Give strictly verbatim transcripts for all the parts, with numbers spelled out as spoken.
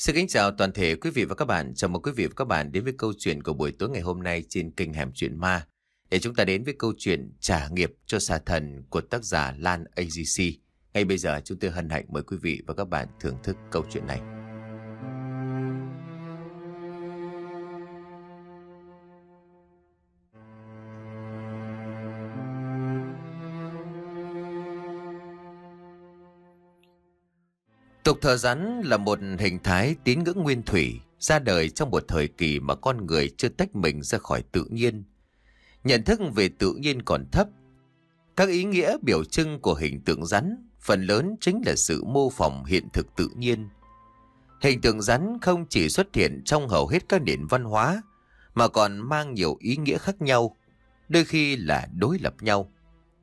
Xin kính chào toàn thể quý vị và các bạn. Chào mừng quý vị và các bạn đến với câu chuyện của buổi tối ngày hôm nay trên kênh Hẻm Chuyện Ma. Để chúng ta đến với câu chuyện Trả nghiệp cho xà thần của tác giả Lan a giê xê. Ngay bây giờ chúng tôi hân hạnh mời quý vị và các bạn thưởng thức câu chuyện này. Tục thờ rắn là một hình thái tín ngưỡng nguyên thủy, ra đời trong một thời kỳ mà con người chưa tách mình ra khỏi tự nhiên. Nhận thức về tự nhiên còn thấp. Các ý nghĩa biểu trưng của hình tượng rắn phần lớn chính là sự mô phỏng hiện thực tự nhiên. Hình tượng rắn không chỉ xuất hiện trong hầu hết các nền văn hóa, mà còn mang nhiều ý nghĩa khác nhau, đôi khi là đối lập nhau.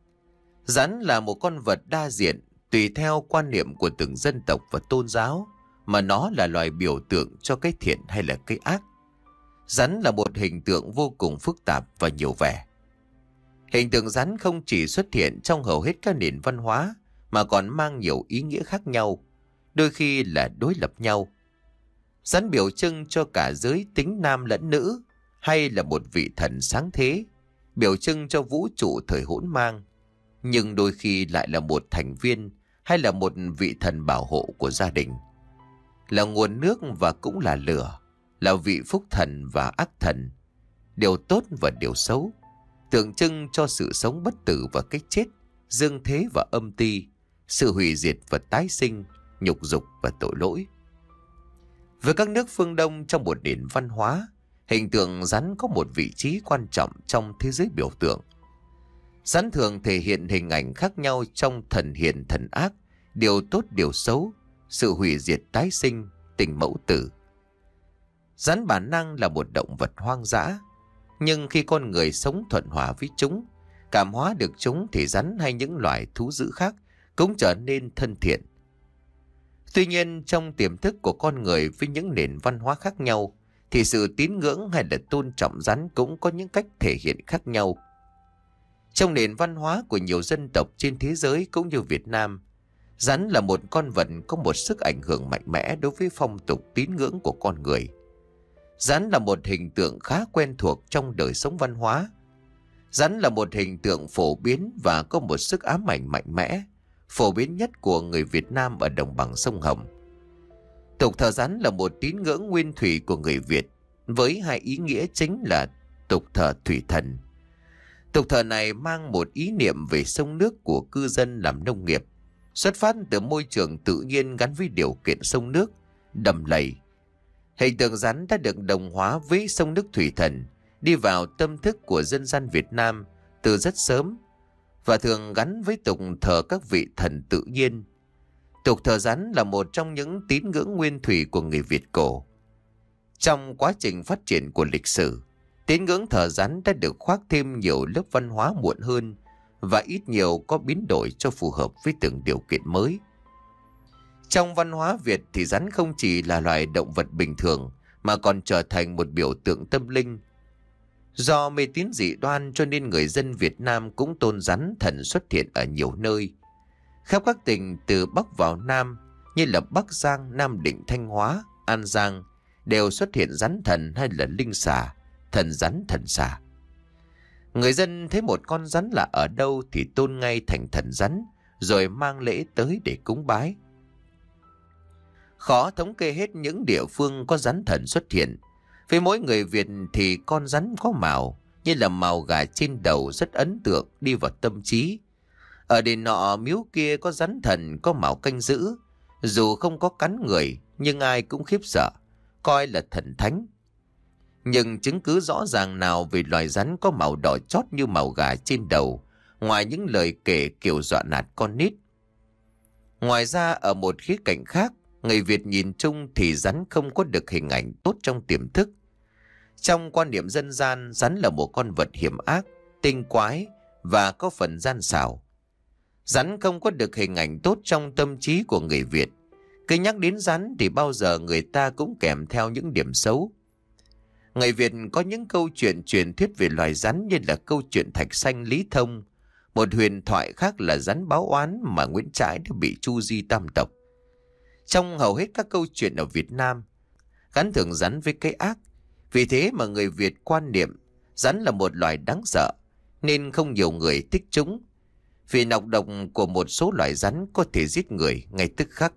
Rắn là một con vật đa diện, tùy theo quan niệm của từng dân tộc và tôn giáo mà nó là loài biểu tượng cho cái thiện hay là cái ác. Rắn là một hình tượng vô cùng phức tạp và nhiều vẻ. Hình tượng rắn không chỉ xuất hiện trong hầu hết các nền văn hóa mà còn mang nhiều ý nghĩa khác nhau, đôi khi là đối lập nhau. Rắn biểu trưng cho cả giới tính nam lẫn nữ, hay là một vị thần sáng thế, biểu trưng cho vũ trụ thời hỗn mang, nhưng đôi khi lại là một thành viên hay là một vị thần bảo hộ của gia đình, là nguồn nước và cũng là lửa, là vị phúc thần và ác thần, điều tốt và điều xấu, tượng trưng cho sự sống bất tử và cái chết, dương thế và âm ti, sự hủy diệt và tái sinh, nhục dục và tội lỗi. Với các nước phương Đông, trong một nền văn hóa, hình tượng rắn có một vị trí quan trọng trong thế giới biểu tượng. Rắn thường thể hiện hình ảnh khác nhau trong thần hiền thần ác, điều tốt điều xấu, sự hủy diệt tái sinh, tình mẫu tử. Rắn bản năng là một động vật hoang dã, nhưng khi con người sống thuận hòa với chúng, cảm hóa được chúng, thì rắn hay những loài thú dữ khác cũng trở nên thân thiện. Tuy nhiên, trong tiềm thức của con người với những nền văn hóa khác nhau, thì sự tín ngưỡng hay là tôn trọng rắn cũng có những cách thể hiện khác nhau. Trong nền văn hóa của nhiều dân tộc trên thế giới cũng như Việt Nam, rắn là một con vật có một sức ảnh hưởng mạnh mẽ đối với phong tục tín ngưỡng của con người. Rắn là một hình tượng khá quen thuộc trong đời sống văn hóa. Rắn là một hình tượng phổ biến và có một sức ám ảnh mạnh mẽ, phổ biến nhất của người Việt Nam ở đồng bằng sông Hồng. Tục thờ rắn là một tín ngưỡng nguyên thủy của người Việt, với hai ý nghĩa chính là tục thờ thủy thần. Tục thờ này mang một ý niệm về sông nước của cư dân làm nông nghiệp, xuất phát từ môi trường tự nhiên gắn với điều kiện sông nước, đầm lầy. Hình tượng rắn đã được đồng hóa với sông nước thủy thần, đi vào tâm thức của dân gian Việt Nam từ rất sớm, và thường gắn với tục thờ các vị thần tự nhiên. Tục thờ rắn là một trong những tín ngưỡng nguyên thủy của người Việt cổ. Trong quá trình phát triển của lịch sử, tín ngưỡng thờ rắn đã được khoác thêm nhiều lớp văn hóa muộn hơn và ít nhiều có biến đổi cho phù hợp với từng điều kiện mới. Trong văn hóa Việt thì rắn không chỉ là loài động vật bình thường mà còn trở thành một biểu tượng tâm linh. Do mê tín dị đoan cho nên người dân Việt Nam cũng tôn rắn thần xuất hiện ở nhiều nơi. Khắp các tỉnh từ Bắc vào Nam như là Bắc Giang, Nam Định, Thanh Hóa, An Giang đều xuất hiện rắn thần hay là linh xà, thần rắn thần xà. Người dân thấy một con rắn lạ ở đâu thì tôn ngay thành thần rắn, rồi mang lễ tới để cúng bái. Khó thống kê hết những địa phương có rắn thần xuất hiện. Với mỗi người Việt thì con rắn có màu, như là màu gà trên đầu rất ấn tượng, đi vào tâm trí. Ở đền nọ miếu kia có rắn thần có màu canh giữ, dù không có cắn người nhưng ai cũng khiếp sợ, coi là thần thánh. Nhưng chứng cứ rõ ràng nào về loài rắn có màu đỏ chót như màu gà trên đầu, ngoài những lời kể kiểu dọa nạt con nít. Ngoài ra, ở một khía cạnh khác, người Việt nhìn chung thì rắn không có được hình ảnh tốt trong tiềm thức. Trong quan niệm dân gian, rắn là một con vật hiểm ác, tinh quái và có phần gian xảo. Rắn không có được hình ảnh tốt trong tâm trí của người Việt. Cứ nhắc đến rắn thì bao giờ người ta cũng kèm theo những điểm xấu. Người Việt có những câu chuyện truyền thuyết về loài rắn như là câu chuyện Thạch Sanh Lý Thông, một huyền thoại khác là rắn báo oán mà Nguyễn Trãi đã bị tru di tam tộc. Trong hầu hết các câu chuyện ở Việt Nam, gắn thường rắn với cái ác. Vì thế mà người Việt quan niệm rắn là một loài đáng sợ, nên không nhiều người thích chúng. Vì nọc độc của một số loài rắn có thể giết người ngay tức khắc.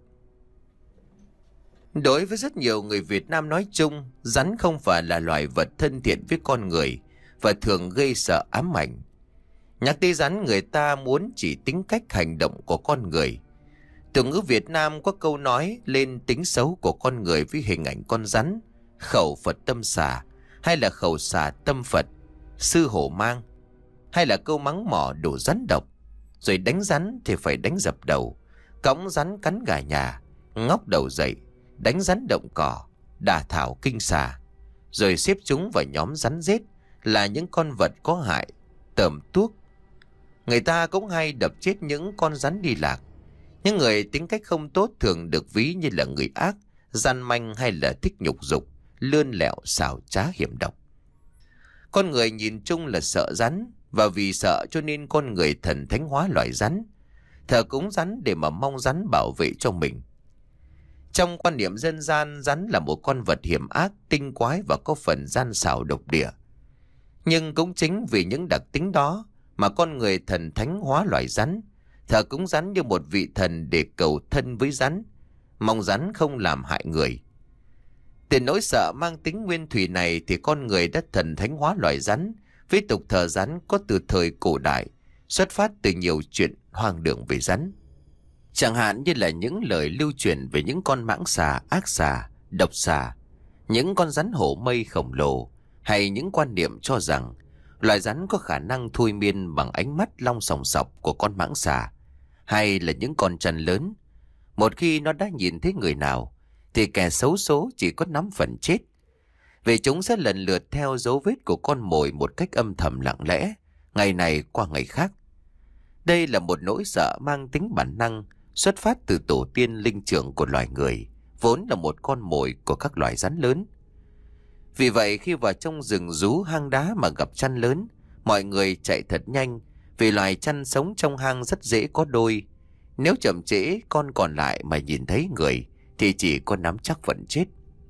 Đối với rất nhiều người Việt Nam nói chung, rắn không phải là loài vật thân thiện với con người và thường gây sợ ám ảnh. Nhắc tới rắn, người ta muốn chỉ tính cách hành động của con người. Từ ngữ Việt Nam có câu nói lên tính xấu của con người với hình ảnh con rắn: khẩu Phật tâm xà, hay là khẩu xà tâm Phật, sư hổ mang, hay là câu mắng mỏ đổ rắn độc. Rồi đánh rắn thì phải đánh dập đầu, cõng rắn cắn gà nhà, ngóc đầu dậy, đánh rắn động cỏ, đả thảo kinh xà. Rồi xếp chúng vào nhóm rắn rết là những con vật có hại, tởm tuốc. Người ta cũng hay đập chết những con rắn đi lạc. Những người tính cách không tốt thường được ví như là người ác, gian manh hay là thích nhục dục, lươn lẹo, xảo trá, hiểm độc. Con người nhìn chung là sợ rắn, và vì sợ cho nên con người thần thánh hóa loài rắn, thờ cúng rắn để mà mong rắn bảo vệ cho mình. Trong quan niệm dân gian, rắn là một con vật hiểm ác, tinh quái và có phần gian xảo độc địa. Nhưng cũng chính vì những đặc tính đó mà con người thần thánh hóa loài rắn, thờ cúng rắn như một vị thần để cầu thân với rắn, mong rắn không làm hại người. Từ nỗi sợ mang tính nguyên thủy này thì con người đã thần thánh hóa loài rắn, với tục thờ rắn có từ thời cổ đại, xuất phát từ nhiều chuyện hoang đường về rắn. Chẳng hạn như là những lời lưu truyền về những con mãng xà, ác xà, độc xà, những con rắn hổ mây khổng lồ, hay những quan niệm cho rằng loài rắn có khả năng thôi miên bằng ánh mắt long sòng sọc của con mãng xà, hay là những con trăn lớn. Một khi nó đã nhìn thấy người nào thì kẻ xấu số chỉ có nắm phần chết, vì chúng sẽ lần lượt theo dấu vết của con mồi một cách âm thầm lặng lẽ, ngày này qua ngày khác. Đây là một nỗi sợ mang tính bản năng, xuất phát từ tổ tiên linh trưởng của loài người, vốn là một con mồi của các loài rắn lớn. Vì vậy khi vào trong rừng rú hang đá mà gặp trăn lớn, mọi người chạy thật nhanh, vì loài trăn sống trong hang rất dễ có đôi. Nếu chậm trễ con còn lại mà nhìn thấy người thì chỉ có nắm chắc phần chết.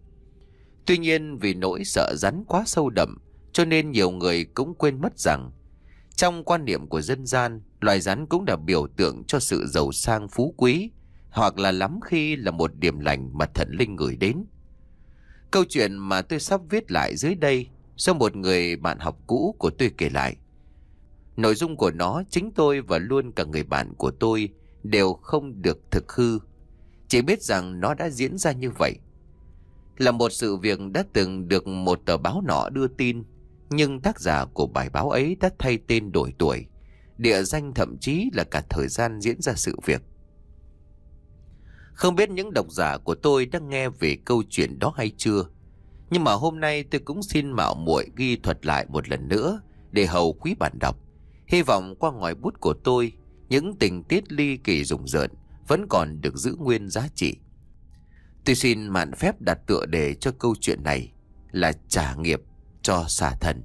Tuy nhiên vì nỗi sợ rắn quá sâu đậm, cho nên nhiều người cũng quên mất rằng trong quan niệm của dân gian, loài rắn cũng là biểu tượng cho sự giàu sang phú quý, hoặc là lắm khi là một điểm lành mà thần linh gửi đến. Câu chuyện mà tôi sắp viết lại dưới đây do một người bạn học cũ của tôi kể lại. Nội dung của nó chính tôi và luôn cả người bạn của tôi đều không được thực hư, chỉ biết rằng nó đã diễn ra như vậy. Là một sự việc đã từng được một tờ báo nọ đưa tin, nhưng tác giả của bài báo ấy đã thay tên đổi tuổi, địa danh, thậm chí là cả thời gian diễn ra sự việc. Không biết những độc giả của tôi đã nghe về câu chuyện đó hay chưa, nhưng mà hôm nay tôi cũng xin mạo muội ghi thuật lại một lần nữa để hầu quý bạn đọc. Hy vọng qua ngòi bút của tôi, những tình tiết ly kỳ rùng rợn vẫn còn được giữ nguyên giá trị. Tôi xin mạn phép đặt tựa đề cho câu chuyện này là trả nghiệp cho xà thần.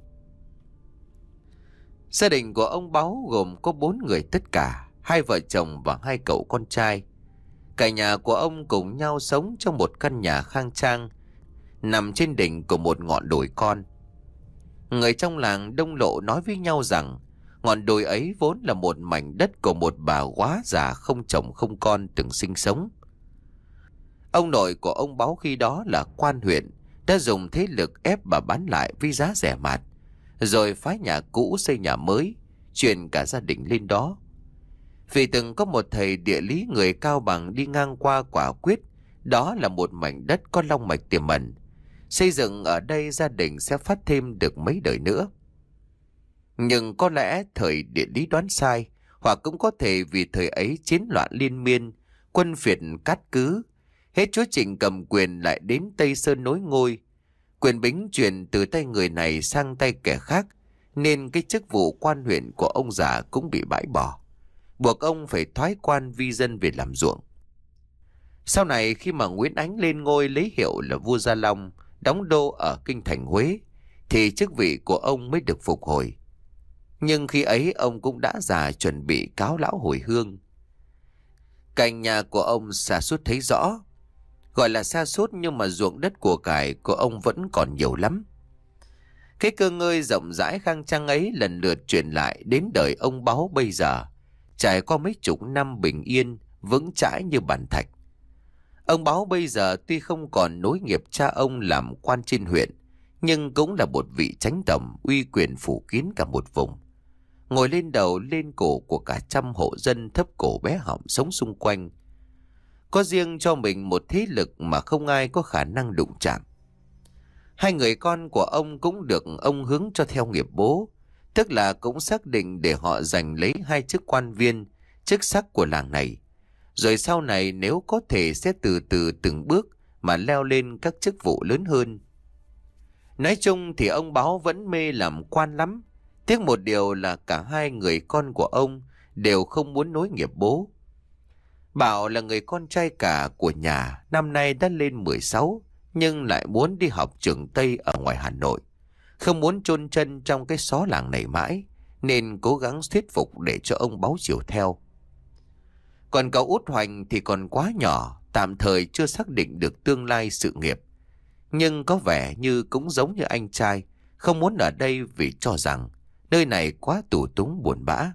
Gia đình của ông Báu gồm có bốn người tất cả, hai vợ chồng và hai cậu con trai. Cả nhà của ông cùng nhau sống trong một căn nhà khang trang, nằm trên đỉnh của một ngọn đồi con. Người trong làng đông lộ nói với nhau rằng ngọn đồi ấy vốn là một mảnh đất của một bà quá già không chồng không con từng sinh sống. Ông nội của ông Báu khi đó là quan huyện, đã dùng thế lực ép bà bán lại với giá rẻ mạt, rồi phá nhà cũ xây nhà mới, chuyển cả gia đình lên đó. Vì từng có một thầy địa lý người Cao Bằng đi ngang qua quả quyết đó là một mảnh đất có long mạch tiềm ẩn, xây dựng ở đây gia đình sẽ phát thêm được mấy đời nữa. Nhưng có lẽ thời địa lý đoán sai, hoặc cũng có thể vì thời ấy chiến loạn liên miên, quân phiệt cát cứ, hết chúa Trịnh cầm quyền lại đến Tây Sơn nối ngôi, quyền bính chuyển từ tay người này sang tay kẻ khác, nên cái chức vụ quan huyện của ông già cũng bị bãi bỏ, buộc ông phải thoái quan vi dân về làm ruộng. Sau này khi mà Nguyễn Ánh lên ngôi lấy hiệu là vua Gia Long, đóng đô ở kinh thành Huế, thì chức vị của ông mới được phục hồi. Nhưng khi ấy ông cũng đã già chuẩn bị cáo lão hồi hương. Cạnh nhà của ông sa sút thấy rõ, Gọi là sa sút nhưng mà ruộng đất của cải của ông vẫn còn nhiều lắm. Cái cơ ngơi rộng rãi khang trang ấy lần lượt truyền lại đến đời ông Báu bây giờ, trải qua mấy chục năm bình yên, vững chãi như bàn thạch. Ông Báu bây giờ tuy không còn nối nghiệp cha ông làm quan trên huyện, nhưng cũng là một vị chánh tổng uy quyền phủ kín cả một vùng. Ngồi lên đầu lên cổ của cả trăm hộ dân thấp cổ bé họng sống xung quanh. Có riêng cho mình một thế lực mà không ai có khả năng đụng chạm. Hai người con của ông cũng được ông hướng cho theo nghiệp bố, tức là cũng xác định để họ giành lấy hai chức quan viên, chức sắc của làng này. Rồi sau này nếu có thể sẽ từ từ từng bước mà leo lên các chức vụ lớn hơn. Nói chung thì ông Báo vẫn mê làm quan lắm. Tiếc một điều là cả hai người con của ông đều không muốn nối nghiệp bố. Bảo là người con trai cả của nhà, năm nay đã lên mười sáu, nhưng lại muốn đi học trường Tây ở ngoài Hà Nội. Không muốn chôn chân trong cái xó làng này mãi, nên cố gắng thuyết phục để cho ông Báo chiều theo. Còn cậu út Hoành thì còn quá nhỏ, tạm thời chưa xác định được tương lai sự nghiệp. Nhưng có vẻ như cũng giống như anh trai, không muốn ở đây vì cho rằng nơi này quá tù túng buồn bã.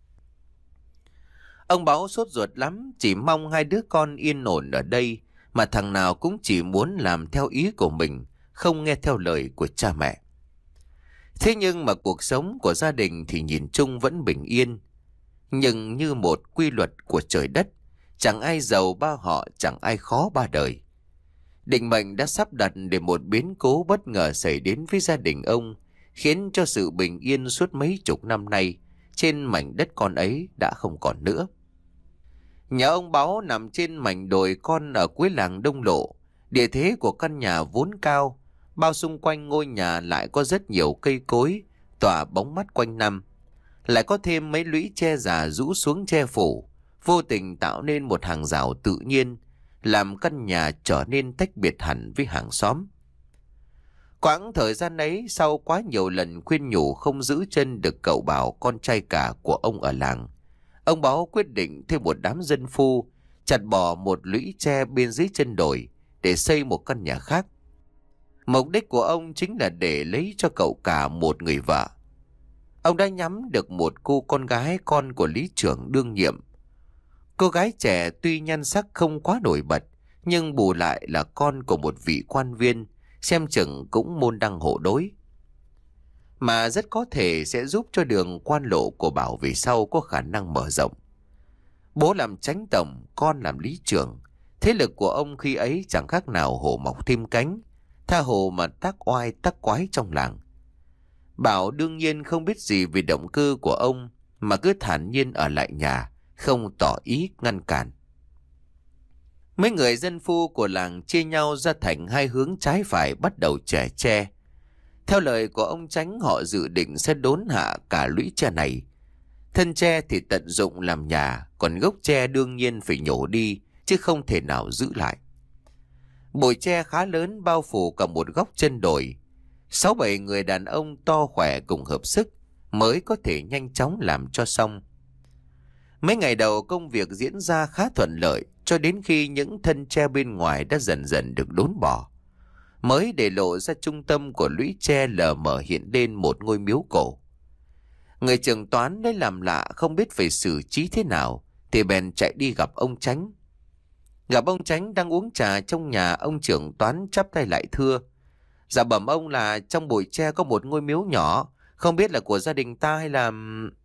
Ông Báo sốt ruột lắm, chỉ mong hai đứa con yên ổn ở đây, mà thằng nào cũng chỉ muốn làm theo ý của mình, không nghe theo lời của cha mẹ. Thế nhưng mà cuộc sống của gia đình thì nhìn chung vẫn bình yên. Nhưng như một quy luật của trời đất, chẳng ai giàu ba họ, chẳng ai khó ba đời. Định mệnh đã sắp đặt để một biến cố bất ngờ xảy đến với gia đình ông, khiến cho sự bình yên suốt mấy chục năm nay trên mảnh đất con ấy đã không còn nữa. Nhà ông Báo nằm trên mảnh đồi con ở cuối làng Đông Lộ. Địa thế của căn nhà vốn cao, bao xung quanh ngôi nhà lại có rất nhiều cây cối tỏa bóng mát quanh năm. Lại có thêm mấy lũy tre già rũ xuống che phủ, vô tình tạo nên một hàng rào tự nhiên, làm căn nhà trở nên tách biệt hẳn với hàng xóm. Quãng thời gian ấy, sau quá nhiều lần khuyên nhủ không giữ chân được cậu Bảo con trai cả của ông ở làng, ông Báo quyết định thuê một đám dân phu chặt bỏ một lũy tre bên dưới chân đồi để xây một căn nhà khác. Mục đích của ông chính là để lấy cho cậu cả một người vợ. Ông đã nhắm được một cô con gái con của lý trưởng đương nhiệm. Cô gái trẻ tuy nhan sắc không quá nổi bật, nhưng bù lại là con của một vị quan viên, xem chừng cũng môn đăng hộ đối. Mà rất có thể sẽ giúp cho đường quan lộ của Bảo về sau có khả năng mở rộng. Bố làm chánh tổng, con làm lý trưởng. Thế lực của ông khi ấy chẳng khác nào hổ mọc thêm cánh, tha hồ mà tác oai tác quái trong làng. Bảo đương nhiên không biết gì về động cơ của ông, mà cứ thản nhiên ở lại nhà, không tỏ ý ngăn cản. Mấy người dân phu của làng chia nhau ra thành hai hướng trái phải bắt đầu chẻ tre. Theo lời của ông Chánh, họ dự định sẽ đốn hạ cả lũy tre này. Thân tre thì tận dụng làm nhà, còn gốc tre đương nhiên phải nhổ đi, chứ không thể nào giữ lại. Bụi tre khá lớn bao phủ cả một góc chân đồi. Sáu bảy người đàn ông to khỏe cùng hợp sức mới có thể nhanh chóng làm cho xong. Mấy ngày đầu công việc diễn ra khá thuận lợi, cho đến khi những thân tre bên ngoài đã dần dần được đốn bỏ, mới để lộ ra trung tâm của lũy tre lờ mờ hiện lên một ngôi miếu cổ. Người trưởng toán lấy làm lạ không biết phải xử trí thế nào, thì bèn chạy đi gặp ông Chánh. Gặp ông Chánh đang uống trà trong nhà, ông trưởng toán chắp tay lại thưa: "Dạ bẩm ông là trong bụi tre có một ngôi miếu nhỏ, không biết là của gia đình ta hay là..."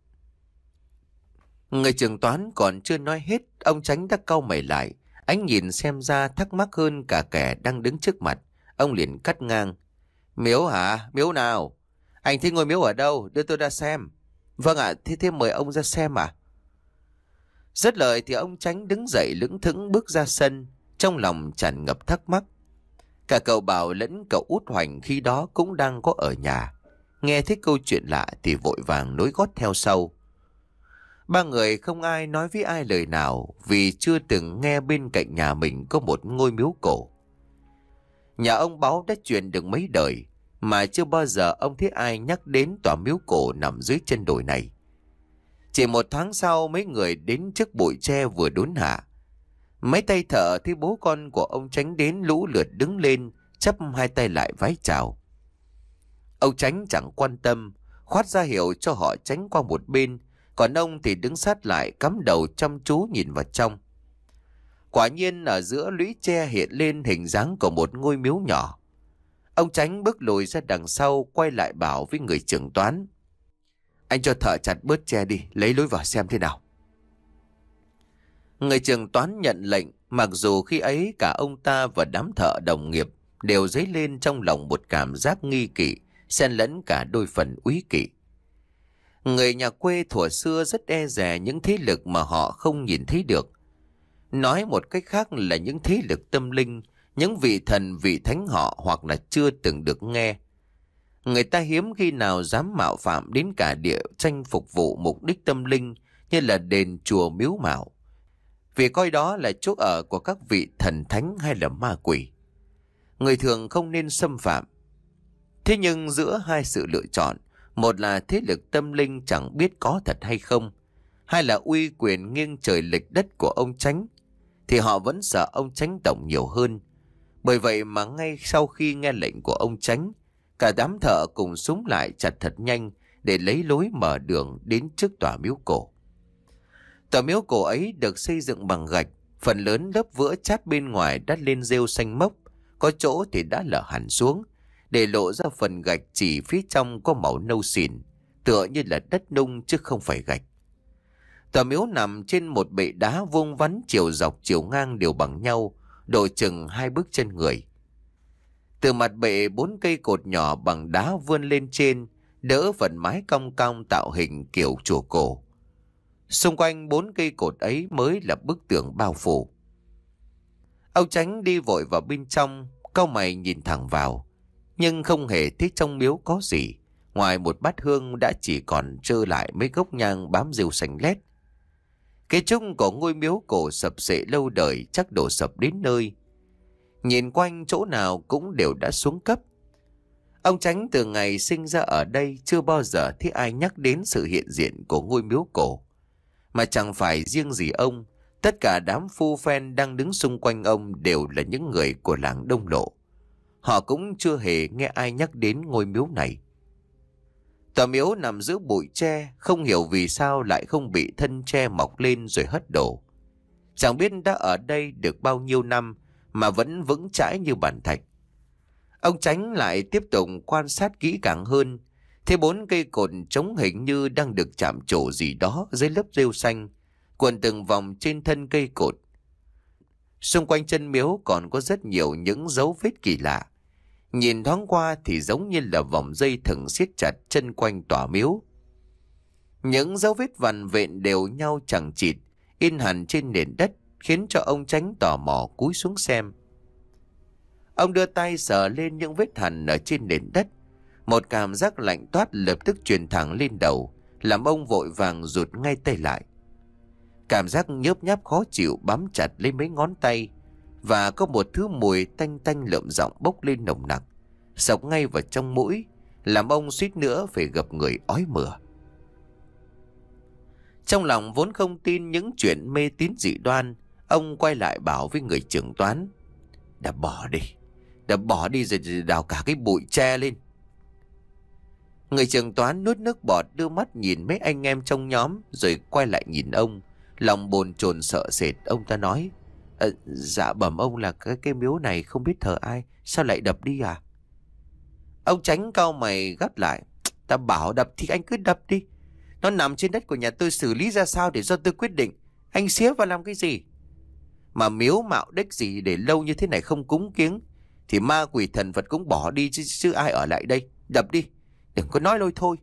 Người trưởng toán còn chưa nói hết, ông Chánh đã cau mày lại, ánh nhìn xem ra thắc mắc hơn cả kẻ đang đứng trước mặt. Ông liền cắt ngang: "Miếu hả? Miếu nào? Anh thấy ngôi miếu ở đâu? Đưa tôi ra xem." "Vâng ạ, thế thế mời ông ra xem ạ." Dứt lời thì ông Chánh đứng dậy lững thững bước ra sân, trong lòng tràn ngập thắc mắc. Cả cậu Bảo lẫn cậu út Hoành khi đó cũng đang có ở nhà, nghe thấy câu chuyện lạ thì vội vàng nối gót theo sau. Ba người không ai nói với ai lời nào, vì chưa từng nghe bên cạnh nhà mình có một ngôi miếu cổ. Nhà ông Báo đã truyền được mấy đời, mà chưa bao giờ ông thấy ai nhắc đến tòa miếu cổ nằm dưới chân đồi này. Chỉ một tháng sau, mấy người đến trước bụi tre vừa đốn hạ. Mấy tay thợ thấy bố con của ông Chánh đến lũ lượt đứng lên, chắp hai tay lại vái chào. Ông Chánh chẳng quan tâm, khoát ra hiệu cho họ tránh qua một bên, còn ông thì đứng sát lại cắm đầu chăm chú nhìn vào trong. Quả nhiên ở giữa lũy tre hiện lên hình dáng của một ngôi miếu nhỏ. Ông Chánh bước lùi ra đằng sau, quay lại bảo với người trưởng toán: "Anh cho thợ chặt bớt tre đi, lấy lối vào xem thế nào." Người trưởng toán nhận lệnh, mặc dù khi ấy cả ông ta và đám thợ đồng nghiệp đều dấy lên trong lòng một cảm giác nghi kỵ, xen lẫn cả đôi phần úy kỵ. Người nhà quê thuở xưa rất e dè những thế lực mà họ không nhìn thấy được. Nói một cách khác là những thế lực tâm linh, những vị thần vị thánh họ hoặc là chưa từng được nghe. Người ta hiếm khi nào dám mạo phạm đến cả địa danh phục vụ mục đích tâm linh như là đền chùa miếu mạo, vì coi đó là chỗ ở của các vị thần thánh hay là ma quỷ. Người thường không nên xâm phạm. Thế nhưng giữa hai sự lựa chọn, một là thế lực tâm linh chẳng biết có thật hay không, hai là uy quyền nghiêng trời lệch đất của ông Chánh, thì họ vẫn sợ ông Chánh tổng nhiều hơn. Bởi vậy mà ngay sau khi nghe lệnh của ông Chánh, cả đám thợ cùng súng lại chặt thật nhanh để lấy lối mở đường đến trước tòa miếu cổ. Tòa miếu cổ ấy được xây dựng bằng gạch, phần lớn lớp vữa chát bên ngoài đã lên rêu xanh mốc, có chỗ thì đã lở hẳn xuống, để lộ ra phần gạch chỉ phía trong có màu nâu xỉn, tựa như là đất nung chứ không phải gạch. Tòa miếu nằm trên một bệ đá vuông vắn, chiều dọc chiều ngang đều bằng nhau, độ chừng hai bước chân người. Từ mặt bệ bốn cây cột nhỏ bằng đá vươn lên trên, đỡ phần mái cong cong tạo hình kiểu chùa cổ. Xung quanh bốn cây cột ấy mới là bức tường bao phủ. Ông Chánh đi vội vào bên trong, cau mày nhìn thẳng vào, nhưng không hề thấy trong miếu có gì, ngoài một bát hương đã chỉ còn trơ lại mấy gốc nhang bám rêu xanh lét. Cái chung của ngôi miếu cổ sập xệ lâu đời chắc đổ sập đến nơi. Nhìn quanh chỗ nào cũng đều đã xuống cấp. Ông Chánh từ ngày sinh ra ở đây chưa bao giờ thấy ai nhắc đến sự hiện diện của ngôi miếu cổ. Mà chẳng phải riêng gì ông, tất cả đám phu phen đang đứng xung quanh ông đều là những người của làng Đông Lộ. Họ cũng chưa hề nghe ai nhắc đến ngôi miếu này. Tòa miếu nằm giữa bụi tre, không hiểu vì sao lại không bị thân tre mọc lên rồi hất đổ. Chẳng biết đã ở đây được bao nhiêu năm mà vẫn vững chãi như bàn thạch. Ông Chánh lại tiếp tục quan sát kỹ càng hơn, thấy bốn cây cột trống hình như đang được chạm trổ gì đó dưới lớp rêu xanh, cuộn từng vòng trên thân cây cột. Xung quanh chân miếu còn có rất nhiều những dấu vết kỳ lạ. Nhìn thoáng qua thì giống như là vòng dây thừng siết chặt chân quanh tòa miếu. Những dấu vết vằn vện đều nhau chẳng chịt, in hẳn trên nền đất, khiến cho ông Chánh tò mò cúi xuống xem. Ông đưa tay sờ lên những vết hằn ở trên nền đất. Một cảm giác lạnh toát lập tức truyền thẳng lên đầu, làm ông vội vàng rụt ngay tay lại. Cảm giác nhớp nháp khó chịu bám chặt lấy mấy ngón tay, và có một thứ mùi tanh tanh lợm giọng bốc lên nồng nặc, xộc ngay vào trong mũi, làm ông suýt nữa phải gập người ói mửa. Trong lòng vốn không tin những chuyện mê tín dị đoan, ông quay lại bảo với người trưởng toán: "Đã bỏ đi, đã bỏ đi rồi đào cả cái bụi tre lên." Người trưởng toán nuốt nước bọt, đưa mắt nhìn mấy anh em trong nhóm rồi quay lại nhìn ông, lòng bồn chồn sợ sệt. Ông ta nói: Ờ, "Dạ bẩm ông là cái cái miếu này không biết thờ ai, sao lại đập đi à?" Ông Chánh cau mày gắt lại: "Ta bảo đập thì anh cứ đập đi. Nó nằm trên đất của nhà tôi, xử lý ra sao để do tôi quyết định. Anh xía vào làm cái gì? Mà miếu mạo đếch gì để lâu như thế này không cúng kiếng thì ma quỷ thần Phật cũng bỏ đi chứ, chứ ai ở lại đây. Đập đi, đừng có nói lôi thôi."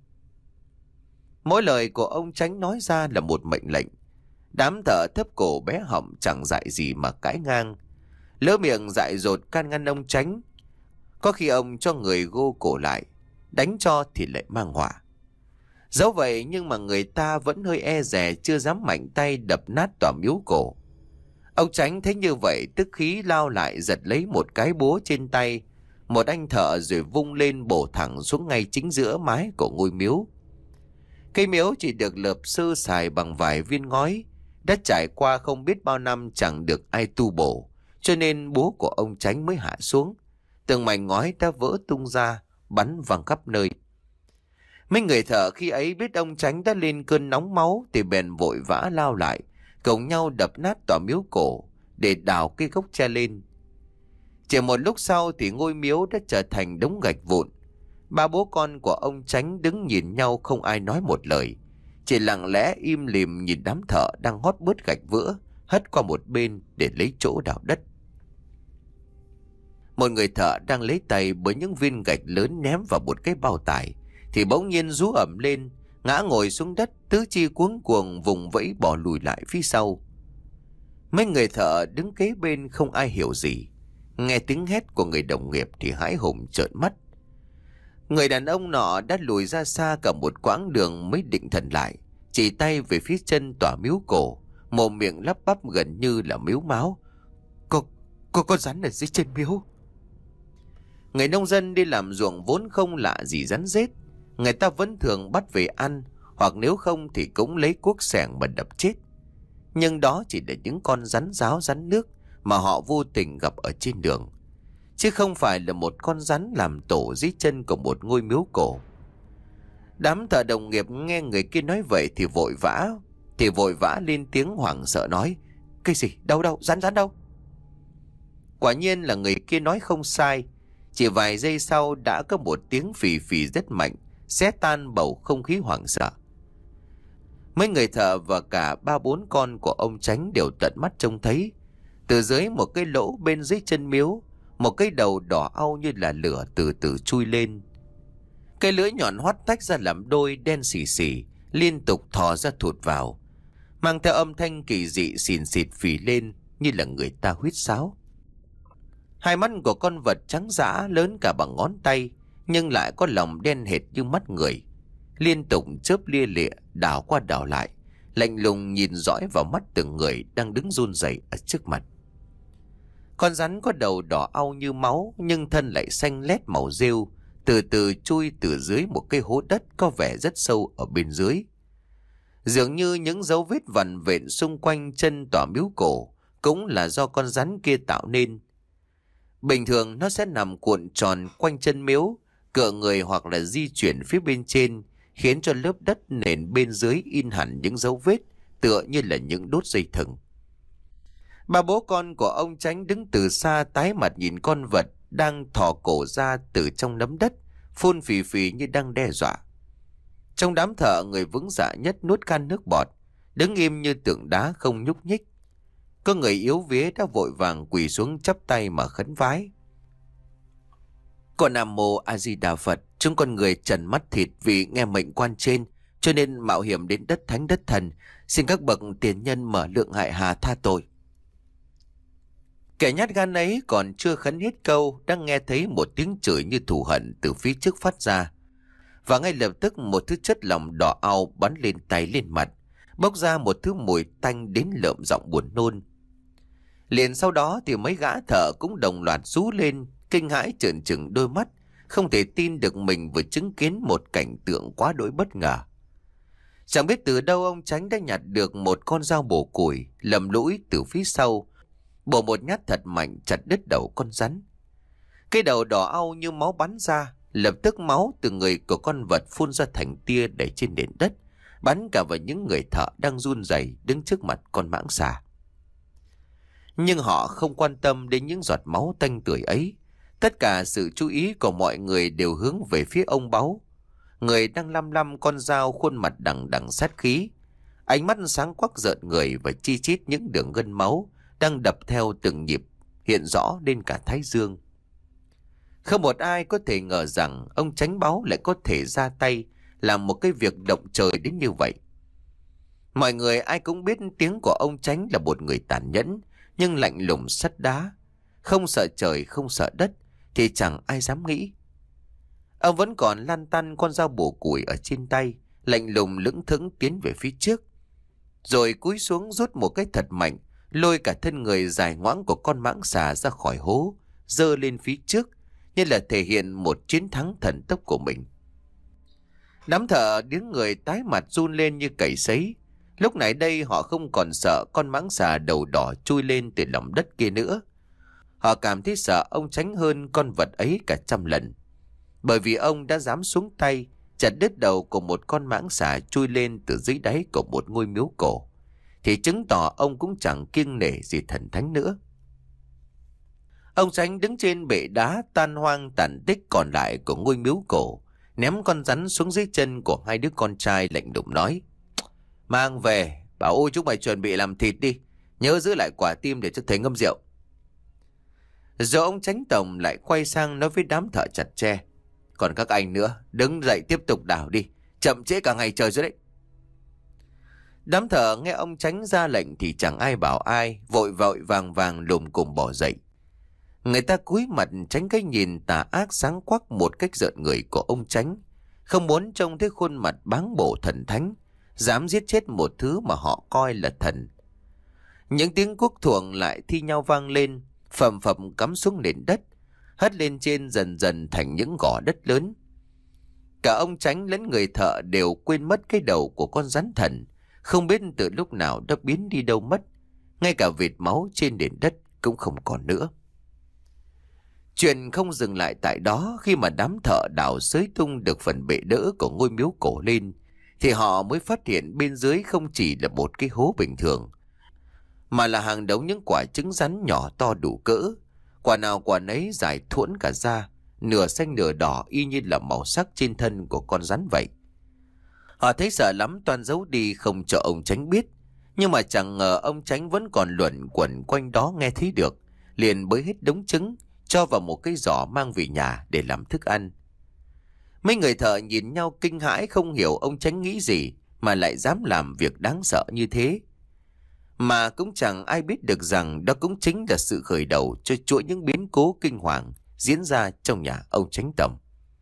Mỗi lời của ông Chánh nói ra là một mệnh lệnh. Đám thợ thấp cổ bé họng chẳng dại gì mà cãi ngang. Lỡ miệng dại dột can ngăn ông Chánh, có khi ông cho người gô cổ lại, đánh cho thì lại mang họa. Dẫu vậy nhưng mà người ta vẫn hơi e dè, chưa dám mạnh tay đập nát tòa miếu cổ. Ông Chánh thấy như vậy tức khí lao lại giật lấy một cái búa trên tay một anh thợ rồi vung lên bổ thẳng xuống ngay chính giữa mái của ngôi miếu. Cây miếu chỉ được lợp sơ sài bằng vài viên ngói, đã trải qua không biết bao năm chẳng được ai tu bổ, cho nên búa của ông Chánh mới hạ xuống. Từng mảnh ngói đã vỡ tung ra, bắn văng khắp nơi. Mấy người thợ khi ấy biết ông Chánh đã lên cơn nóng máu thì bèn vội vã lao lại, cùng nhau đập nát tòa miếu cổ để đào cây gốc tre lên. Chỉ một lúc sau thì ngôi miếu đã trở thành đống gạch vụn. Ba bố con của ông Chánh đứng nhìn nhau không ai nói một lời, chỉ lặng lẽ im lìm nhìn đám thợ đang hót bớt gạch vữa hất qua một bên để lấy chỗ đào đất. Một người thợ đang lấy tay bởi những viên gạch lớn ném vào một cái bao tải thì bỗng nhiên rú ẩm lên, ngã ngồi xuống đất, tứ chi cuống cuồng vùng vẫy bỏ lùi lại phía sau. Mấy người thợ đứng kế bên không ai hiểu gì, nghe tiếng hét của người đồng nghiệp thì hãi hùng trợn mắt. Người đàn ông nọ đã lùi ra xa cả một quãng đường mới định thần lại, chỉ tay về phía chân tòa miếu cổ, mồm miệng lắp bắp gần như là miếu máu. Có, có con rắn ở dưới chân miếu. Người nông dân đi làm ruộng vốn không lạ gì rắn rết, người ta vẫn thường bắt về ăn, hoặc nếu không thì cũng lấy cuốc xẻng mà đập chết. Nhưng đó chỉ là những con rắn ráo rắn nước mà họ vô tình gặp ở trên đường, chứ không phải là một con rắn làm tổ dưới chân của một ngôi miếu cổ. Đám thợ đồng nghiệp nghe người kia nói vậy thì vội vã, thì vội vã lên tiếng hoảng sợ nói: Cái gì? Đâu đâu? Rắn rắn đâu? Quả nhiên là người kia nói không sai. Chỉ vài giây sau đã có một tiếng phì phì rất mạnh, xé tan bầu không khí hoảng sợ. Mấy người thợ và cả ba bốn con của ông Chánh đều tận mắt trông thấy, từ dưới một cái lỗ bên dưới chân miếu, một cái đầu đỏ au như là lửa từ từ chui lên. Cái lưỡi nhọn hoắt tách ra làm đôi, đen xì xì, liên tục thò ra thụt vào, mang theo âm thanh kỳ dị xìn xịt phì lên như là người ta huýt sáo. Hai mắt của con vật trắng dã lớn cả bằng ngón tay, nhưng lại có lòng đen hệt như mắt người, liên tục chớp lia lịa, đảo qua đảo lại, lạnh lùng nhìn dõi vào mắt từng người đang đứng run rẩy ở trước mặt. Con rắn có đầu đỏ au như máu, nhưng thân lại xanh lét màu rêu, từ từ chui từ dưới một cái hố đất có vẻ rất sâu ở bên dưới. Dường như những dấu vết vằn vện xung quanh chân tòa miếu cổ cũng là do con rắn kia tạo nên. Bình thường nó sẽ nằm cuộn tròn quanh chân miếu, cựa người hoặc là di chuyển phía bên trên, khiến cho lớp đất nền bên dưới in hẳn những dấu vết tựa như là những đốt dây thừng. Ba bố con của ông Chánh đứng từ xa tái mặt nhìn con vật đang thò cổ ra từ trong nấm đất, phun phì phì như đang đe dọa. Trong đám thợ, người vững dạ nhất nuốt khan nước bọt, đứng im như tượng đá không nhúc nhích. Có người yếu vía đã vội vàng quỳ xuống chắp tay mà khấn vái: Con Nam Mô A Di Đà Phật, chúng con người trần mắt thịt vì nghe mệnh quan trên, cho nên mạo hiểm đến đất thánh đất thần, xin các bậc tiền nhân mở lượng hại hà tha tội. Kẻ nhát gan ấy còn chưa khấn hết câu, đang nghe thấy một tiếng chửi như thù hận từ phía trước phát ra, và ngay lập tức một thứ chất lỏng đỏ au bắn lên tay lên mặt, bốc ra một thứ mùi tanh đến lợm giọng buồn nôn. Liền sau đó thì mấy gã thợ cũng đồng loạt rú lên, kinh hãi trợn trừng đôi mắt, không thể tin được mình vừa chứng kiến một cảnh tượng quá đỗi bất ngờ. Chẳng biết từ đâu ông Chánh đã nhặt được một con dao bổ củi, lầm lũi từ phía sau, bổ một nhát thật mạnh chặt đứt đầu con rắn. Cái đầu đỏ au như máu bắn ra, lập tức máu từ người của con vật phun ra thành tia đẩy trên nền đất, bắn cả vào những người thợ đang run rẩy đứng trước mặt con mãng xà. Nhưng họ không quan tâm đến những giọt máu tanh tưởi ấy. Tất cả sự chú ý của mọi người đều hướng về phía ông Báu, người đang lăm lăm con dao, khuôn mặt đằng đằng sát khí, ánh mắt sáng quắc rợn người và chi chít những đường gân máu đang đập theo từng nhịp hiện rõ lên cả thái dương. Không một ai có thể ngờ rằng ông Chánh Báu lại có thể ra tay làm một cái việc động trời đến như vậy. Mọi người ai cũng biết tiếng của ông Chánh là một người tàn nhẫn nhưng lạnh lùng sắt đá, không sợ trời không sợ đất, thì chẳng ai dám nghĩ. Ông vẫn còn lăn tăn con dao bổ củi ở trên tay, lạnh lùng lững thững tiến về phía trước, rồi cúi xuống rút một cái thật mạnh, lôi cả thân người dài ngoãng của con mãng xà ra khỏi hố, giơ lên phía trước như là thể hiện một chiến thắng thần tốc của mình. Đám thợ đứng người tái mặt run lên như cầy sấy, Lúc này đây họ không còn sợ con mãng xà đầu đỏ chui lên từ lòng đất kia nữa. Họ cảm thấy sợ ông Chánh hơn con vật ấy cả trăm lần. Bởi vì ông đã dám xuống tay chặt đứt đầu của một con mãng xà chui lên từ dưới đáy của một ngôi miếu cổ, thì chứng tỏ ông cũng chẳng kiêng nể gì thần thánh nữa. Ông Chánh đứng trên bệ đá tan hoang tàn tích còn lại của ngôi miếu cổ, ném con rắn xuống dưới chân của hai đứa con trai, lạnh lùng nói: "Mang về, bảo ôi chúng mày chuẩn bị làm thịt đi, nhớ giữ lại quả tim để cho thầy ngâm rượu." Rồi ông Chánh tổng lại quay sang nói với đám thợ chặt tre: "Còn các anh nữa, đứng dậy tiếp tục đào đi, chậm trễ cả ngày trời rồi đấy." Đám thợ nghe ông Chánh ra lệnh thì chẳng ai bảo ai, vội vội vàng vàng lùm cùm bỏ dậy. Người ta cúi mặt tránh cái nhìn tà ác sáng quắc một cách rợn người của ông Chánh, không muốn trông thấy khuôn mặt báng bổ thần thánh, dám giết chết một thứ mà họ coi là thần. Những tiếng cuốc thuồng lại thi nhau vang lên, phầm phập cắm xuống nền đất, hất lên trên dần dần thành những gò đất lớn. Cả ông Chánh lẫn người thợ đều quên mất cái đầu của con rắn thần, không biết từ lúc nào đã biến đi đâu mất. Ngay cả vệt máu trên nền đất cũng không còn nữa. Chuyện không dừng lại tại đó. Khi mà đám thợ đào xới tung được phần bệ đỡ của ngôi miếu cổ lên, thì họ mới phát hiện bên dưới không chỉ là một cái hố bình thường, mà là hàng đống những quả trứng rắn nhỏ to đủ cỡ. Quả nào quả nấy dài thuỗn cả da, nửa xanh nửa đỏ, y như là màu sắc trên thân của con rắn vậy. Họ thấy sợ lắm, toan giấu đi không cho ông Chánh biết. Nhưng mà chẳng ngờ ông Chánh vẫn còn luẩn quẩn quanh đó nghe thấy được, liền bới hết đống trứng cho vào một cái giỏ mang về nhà để làm thức ăn. Mấy người thợ nhìn nhau kinh hãi, không hiểu ông Chánh nghĩ gì mà lại dám làm việc đáng sợ như thế. Mà cũng chẳng ai biết được rằng đó cũng chính là sự khởi đầu cho chuỗi những biến cố kinh hoàng diễn ra trong nhà ông Chánh tổng.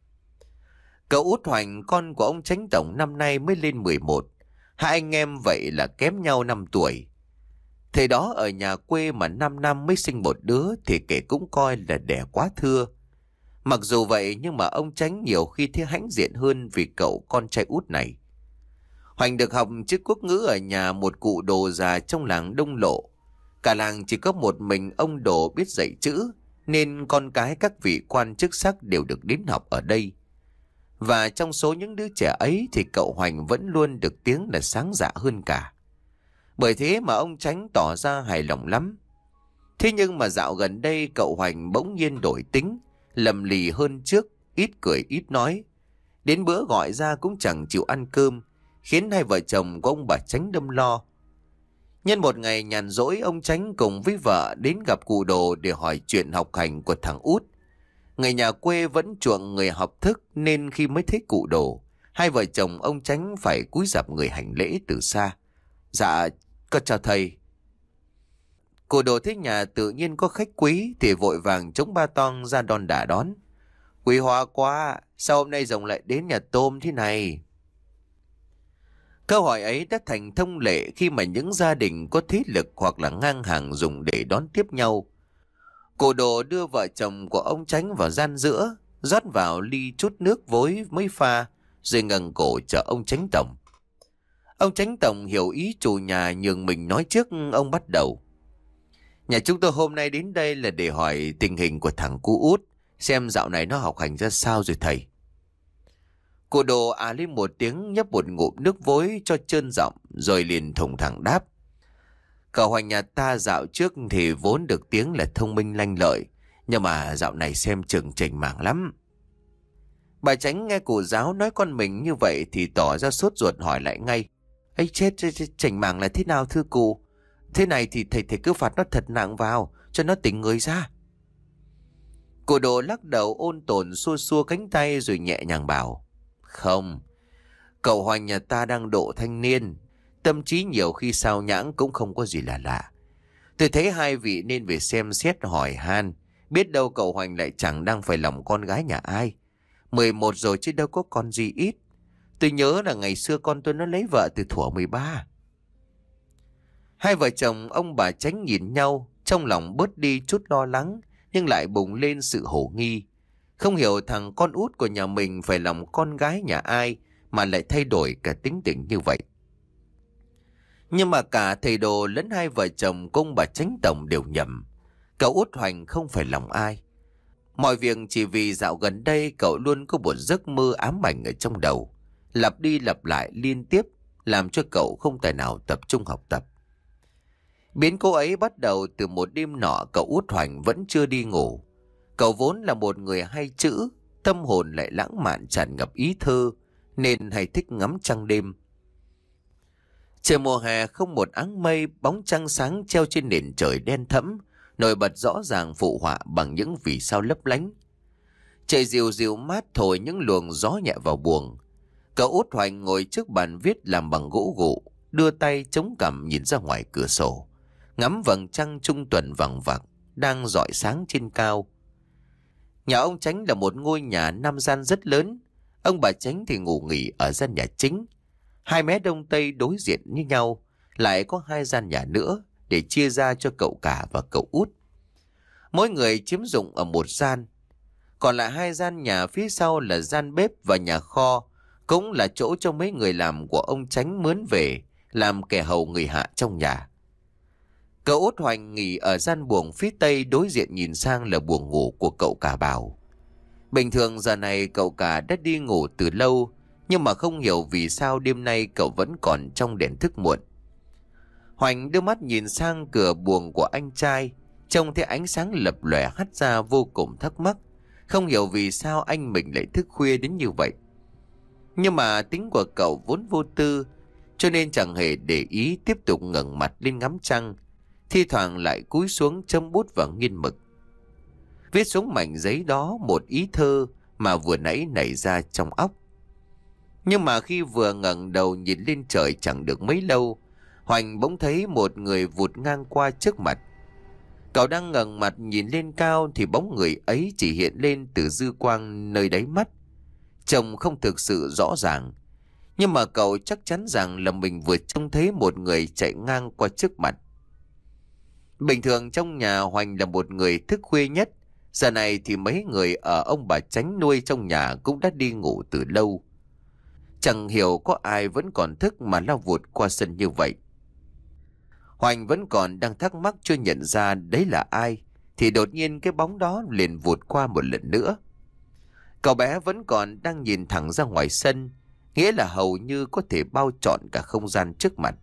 Cậu út Hoành, con của ông Chánh tổng, năm nay mới lên mười một. Hai anh em vậy là kém nhau năm tuổi. Thời đó ở nhà quê mà năm năm mới sinh một đứa thì kể cũng coi là đẻ quá thưa. Mặc dù vậy nhưng mà ông Chánh nhiều khi thấy hãnh diện hơn vì cậu con trai út này. Hoành được học chữ quốc ngữ ở nhà một cụ đồ già trong làng Đông Lộ. Cả làng chỉ có một mình ông đồ biết dạy chữ, nên con cái các vị quan chức sắc đều được đến học ở đây. Và trong số những đứa trẻ ấy thì cậu Hoành vẫn luôn được tiếng là sáng dạ hơn cả. Bởi thế mà ông Chánh tỏ ra hài lòng lắm. Thế nhưng mà dạo gần đây cậu Hoành bỗng nhiên đổi tính, lầm lì hơn trước, ít cười ít nói. Đến bữa gọi ra cũng chẳng chịu ăn cơm, khiến hai vợ chồng của ông bà Chánh đâm lo. Nhân một ngày nhàn rỗi, ông Chánh cùng với vợ đến gặp cụ đồ để hỏi chuyện học hành của thằng út. Người nhà quê vẫn chuộng người học thức, nên khi mới thấy cụ đồ, hai vợ chồng ông Chánh phải cúi rạp người hành lễ từ xa. "Dạ, con chào thầy." Cụ đồ thấy nhà tự nhiên có khách quý thì vội vàng chống ba tong ra đón đả đón. "Quý hóa quá, sao hôm nay rồng lại đến nhà tôm thế này?" Câu hỏi ấy đã thành thông lệ khi mà những gia đình có thế lực hoặc là ngang hàng dùng để đón tiếp nhau. Cụ đồ đưa vợ chồng của ông Chánh vào gian giữa, rót vào ly chút nước vối mới pha, rồi ngẩng cổ chờ ông Chánh tổng. Ông Chánh tổng hiểu ý chủ nhà nhường mình nói trước, ông bắt đầu: "Nhà chúng tôi hôm nay đến đây là để hỏi tình hình của thằng cu út, xem dạo này nó học hành ra sao rồi thầy." Cụ đồ à lên một tiếng, nhấp một ngụm nước vối cho trơn giọng, rồi liền thủng thẳng đáp: "Cậu Hoành nhà ta dạo trước thì vốn được tiếng là thông minh lanh lợi, nhưng mà dạo này xem chừng chểnh mảng lắm." Bà Chánh nghe cụ giáo nói con mình như vậy thì tỏ ra sốt ruột hỏi lại ngay: "Ấy chết, chểnh mảng là thế nào thưa cụ? Thế này thì thầy thầy cứ phạt nó thật nặng vào cho nó tỉnh người ra." Cụ đồ lắc đầu ôn tồn, xua xua cánh tay rồi nhẹ nhàng bảo: "Không, cậu Hoành nhà ta đang độ thanh niên, tâm trí nhiều khi sao nhãng cũng không có gì là lạ. Tôi thấy hai vị nên về xem xét hỏi han, biết đâu cậu Hoành lại chẳng đang phải lòng con gái nhà ai. Mười một rồi chứ đâu có con gì ít. Tôi nhớ là ngày xưa con tôi nó lấy vợ từ thuở mười ba." Hai vợ chồng ông bà Chánh nhìn nhau, trong lòng bớt đi chút lo lắng, nhưng lại bùng lên sự hổ nghi. Không hiểu thằng con út của nhà mình phải lòng con gái nhà ai mà lại thay đổi cả tính tình như vậy. Nhưng mà cả thầy Đồ lẫn hai vợ chồng công bà Chánh Tổng đều nhầm. Cậu Út Hoành không phải lòng ai. Mọi việc chỉ vì dạo gần đây cậu luôn có một giấc mơ ám ảnh ở trong đầu, lặp đi lặp lại liên tiếp, làm cho cậu không tài nào tập trung học tập. Biến cố ấy bắt đầu từ một đêm nọ cậu Út Hoành vẫn chưa đi ngủ. Cậu vốn là một người hay chữ, tâm hồn lại lãng mạn tràn ngập ý thơ, nên hay thích ngắm trăng đêm. Trời mùa hè không một áng mây, bóng trăng sáng treo trên nền trời đen thẫm, nổi bật rõ ràng phụ họa bằng những vì sao lấp lánh. Trời dịu dịu mát thổi những luồng gió nhẹ vào buồng. Cậu Út Hoành ngồi trước bàn viết làm bằng gỗ gụ, đưa tay chống cằm nhìn ra ngoài cửa sổ, ngắm vầng trăng trung tuần vằng vặc đang rọi sáng trên cao. Nhà ông Chánh là một ngôi nhà năm gian rất lớn. Ông bà Chánh thì ngủ nghỉ ở gian nhà chính. Hai mé đông tây đối diện như nhau, lại có hai gian nhà nữa để chia ra cho cậu cả và cậu Út. Mỗi người chiếm dụng ở một gian. Còn lại hai gian nhà phía sau là gian bếp và nhà kho, cũng là chỗ cho mấy người làm của ông Chánh mướn về làm kẻ hầu người hạ trong nhà. Cậu Út Hoành nghỉ ở gian buồng phía tây đối diện nhìn sang là buồng ngủ của cậu cả Bảo. Bình thường giờ này cậu cả đã đi ngủ từ lâu, nhưng mà không hiểu vì sao đêm nay cậu vẫn còn trong đèn thức muộn. Hoành đưa mắt nhìn sang cửa buồng của anh trai, trông thấy ánh sáng lập lòe hắt ra vô cùng thắc mắc, không hiểu vì sao anh mình lại thức khuya đến như vậy. Nhưng mà tính của cậu vốn vô tư, cho nên chẳng hề để ý, tiếp tục ngẩng mặt lên ngắm trăng, thi thoảng lại cúi xuống châm bút và nghiên mực. Viết xuống mảnh giấy đó một ý thơ mà vừa nãy nảy ra trong óc. Nhưng mà khi vừa ngẩng đầu nhìn lên trời chẳng được mấy lâu, Hoành bỗng thấy một người vụt ngang qua trước mặt. Cậu đang ngẩng mặt nhìn lên cao thì bóng người ấy chỉ hiện lên từ dư quang nơi đáy mắt. Trông không thực sự rõ ràng, nhưng mà cậu chắc chắn rằng là mình vừa trông thấy một người chạy ngang qua trước mặt. Bình thường trong nhà Hoành là một người thức khuya nhất. Giờ này thì mấy người ở ông bà Chánh nuôi trong nhà cũng đã đi ngủ từ lâu. Chẳng hiểu có ai vẫn còn thức mà lao vụt qua sân như vậy. Hoành vẫn còn đang thắc mắc chưa nhận ra đấy là ai, thì đột nhiên cái bóng đó liền vụt qua một lần nữa. Cậu bé vẫn còn đang nhìn thẳng ra ngoài sân, nghĩa là hầu như có thể bao trọn cả không gian trước mặt.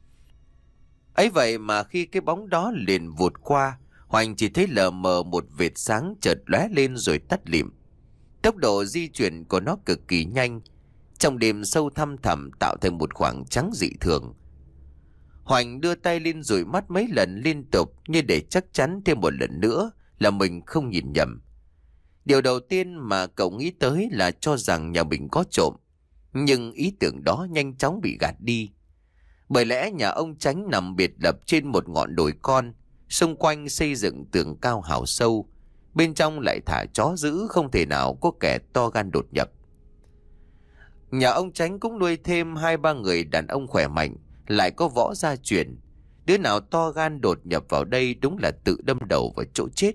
Ấy vậy mà khi cái bóng đó liền vụt qua, Hoành chỉ thấy lờ mờ một vệt sáng chợt lóe lên rồi tắt lịm. Tốc độ di chuyển của nó cực kỳ nhanh, trong đêm sâu thăm thẳm tạo thành một khoảng trắng dị thường. Hoành đưa tay lên dụi mắt mấy lần liên tục như để chắc chắn thêm một lần nữa là mình không nhìn nhầm. Điều đầu tiên mà cậu nghĩ tới là cho rằng nhà mình có trộm, nhưng ý tưởng đó nhanh chóng bị gạt đi. Bởi lẽ nhà ông Chánh nằm biệt lập trên một ngọn đồi con, xung quanh xây dựng tường cao hào sâu, bên trong lại thả chó dữ, không thể nào có kẻ to gan đột nhập. Nhà ông Chánh cũng nuôi thêm hai ba người đàn ông khỏe mạnh, lại có võ gia truyền. Đứa nào to gan đột nhập vào đây đúng là tự đâm đầu vào chỗ chết.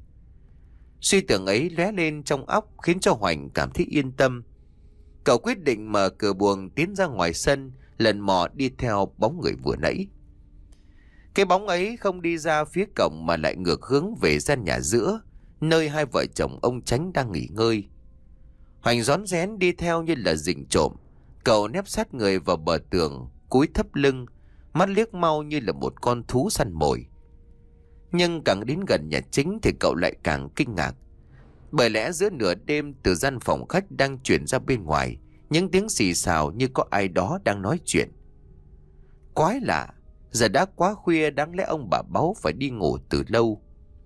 Suy tưởng ấy lóe lên trong óc khiến cho Hoành cảm thấy yên tâm. Cậu quyết định mở cửa buồng tiến ra ngoài sân, lần mò đi theo bóng người vừa nãy. Cái bóng ấy không đi ra phía cổng mà lại ngược hướng về gian nhà giữa, nơi hai vợ chồng ông Chánh đang nghỉ ngơi. Hoành rón rén đi theo như là rình trộm. Cậu nép sát người vào bờ tường, cúi thấp lưng, mắt liếc mau như là một con thú săn mồi. Nhưng càng đến gần nhà chính thì cậu lại càng kinh ngạc. Bởi lẽ giữa nửa đêm từ gian phòng khách đang chuyển ra bên ngoài những tiếng xì xào như có ai đó đang nói chuyện. Quái lạ, giờ đã quá khuya, đáng lẽ ông bà Báu phải đi ngủ từ lâu.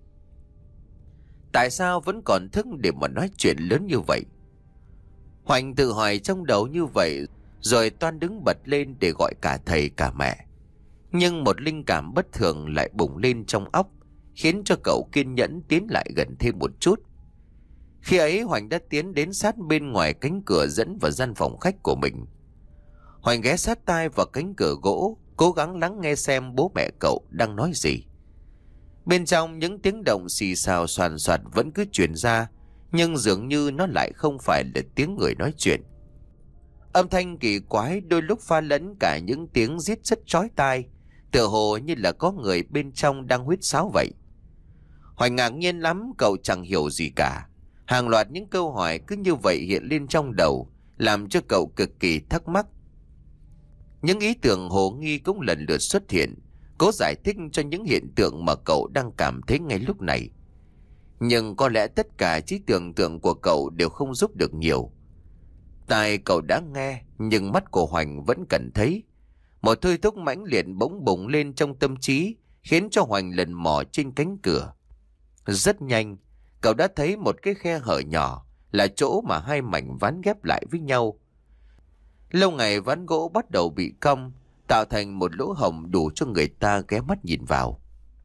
Tại sao vẫn còn thức để mà nói chuyện lớn như vậy? Hoành tự hỏi trong đầu như vậy, rồi toan đứng bật lên để gọi cả thầy cả mẹ. Nhưng một linh cảm bất thường lại bùng lên trong óc, khiến cho cậu kiên nhẫn tiến lại gần thêm một chút. Khi ấy Hoành đã tiến đến sát bên ngoài cánh cửa dẫn vào gian phòng khách của mình. Hoành ghé sát tai vào cánh cửa gỗ, cố gắng lắng nghe xem bố mẹ cậu đang nói gì. Bên trong những tiếng động xì xào xoàn xoạt vẫn cứ truyền ra, nhưng dường như nó lại không phải là tiếng người nói chuyện. Âm thanh kỳ quái đôi lúc pha lẫn cả những tiếng rít rất chói tai, tựa hồ như là có người bên trong đang huýt sáo vậy. Hoành ngạc nhiên lắm, cậu chẳng hiểu gì cả. Hàng loạt những câu hỏi cứ như vậy hiện lên trong đầu, làm cho cậu cực kỳ thắc mắc. Những ý tưởng hồ nghi cũng lần lượt xuất hiện, cố giải thích cho những hiện tượng mà cậu đang cảm thấy ngay lúc này. Nhưng có lẽ tất cả trí tưởng tượng của cậu đều không giúp được nhiều. Tai cậu đã nghe, nhưng mắt của Hoành vẫn cần thấy. Một thôi thúc mãnh liệt bỗng bùng lên trong tâm trí, khiến cho Hoành lần mò trên cánh cửa. Rất nhanh, cậu đã thấy một cái khe hở nhỏ, là chỗ mà hai mảnh ván ghép lại với nhau. Lâu ngày ván gỗ bắt đầu bị cong, tạo thành một lỗ hổng đủ cho người ta ghé mắt nhìn vào.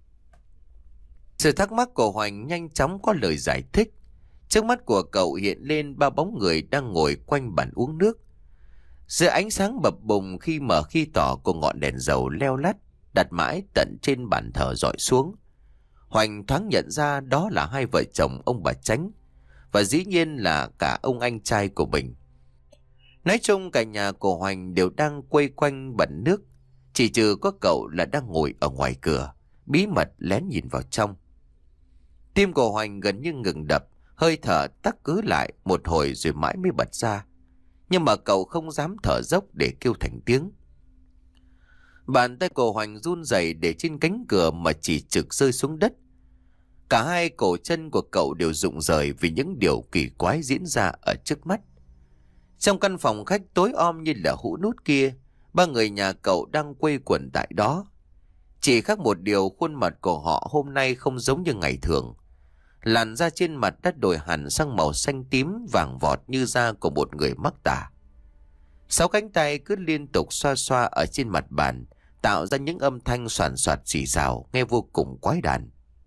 Sự thắc mắc của Hoành nhanh chóng có lời giải thích. Trước mắt của cậu hiện lên ba bóng người đang ngồi quanh bàn uống nước. Dưới ánh sáng bập bùng khi mở khi tỏ của ngọn đèn dầu leo lắt đặt mãi tận trên bàn thờ dọi xuống, Hoành thoáng nhận ra đó là hai vợ chồng ông bà Chánh, và dĩ nhiên là cả ông anh trai của mình. Nói chung cả nhà của Hoành đều đang quây quanh bẩn nước, chỉ trừ có cậu là đang ngồi ở ngoài cửa, bí mật lén nhìn vào trong. Tim của Hoành gần như ngừng đập, hơi thở tắc cứ lại một hồi rồi mãi mới bật ra. Nhưng mà cậu không dám thở dốc để kêu thành tiếng. Bàn tay của Hoành run rẩy để trên cánh cửa mà chỉ trực rơi xuống đất. Cả hai cổ chân của cậu đều rụng rời vì những điều kỳ quái diễn ra ở trước mắt. Trong căn phòng khách tối om như là hũ nút kia, ba người nhà cậu đang quây quần tại đó. Chỉ khác một điều, khuôn mặt của họ hôm nay không giống như ngày thường. Làn da trên mặt đã đổi hẳn sang màu xanh tím vàng vọt như da của một người mắc tả. Sáu cánh tay cứ liên tục xoa xoa ở trên mặt bàn, tạo ra những âm thanh soàn soạt xì xào nghe vô cùng quái đản.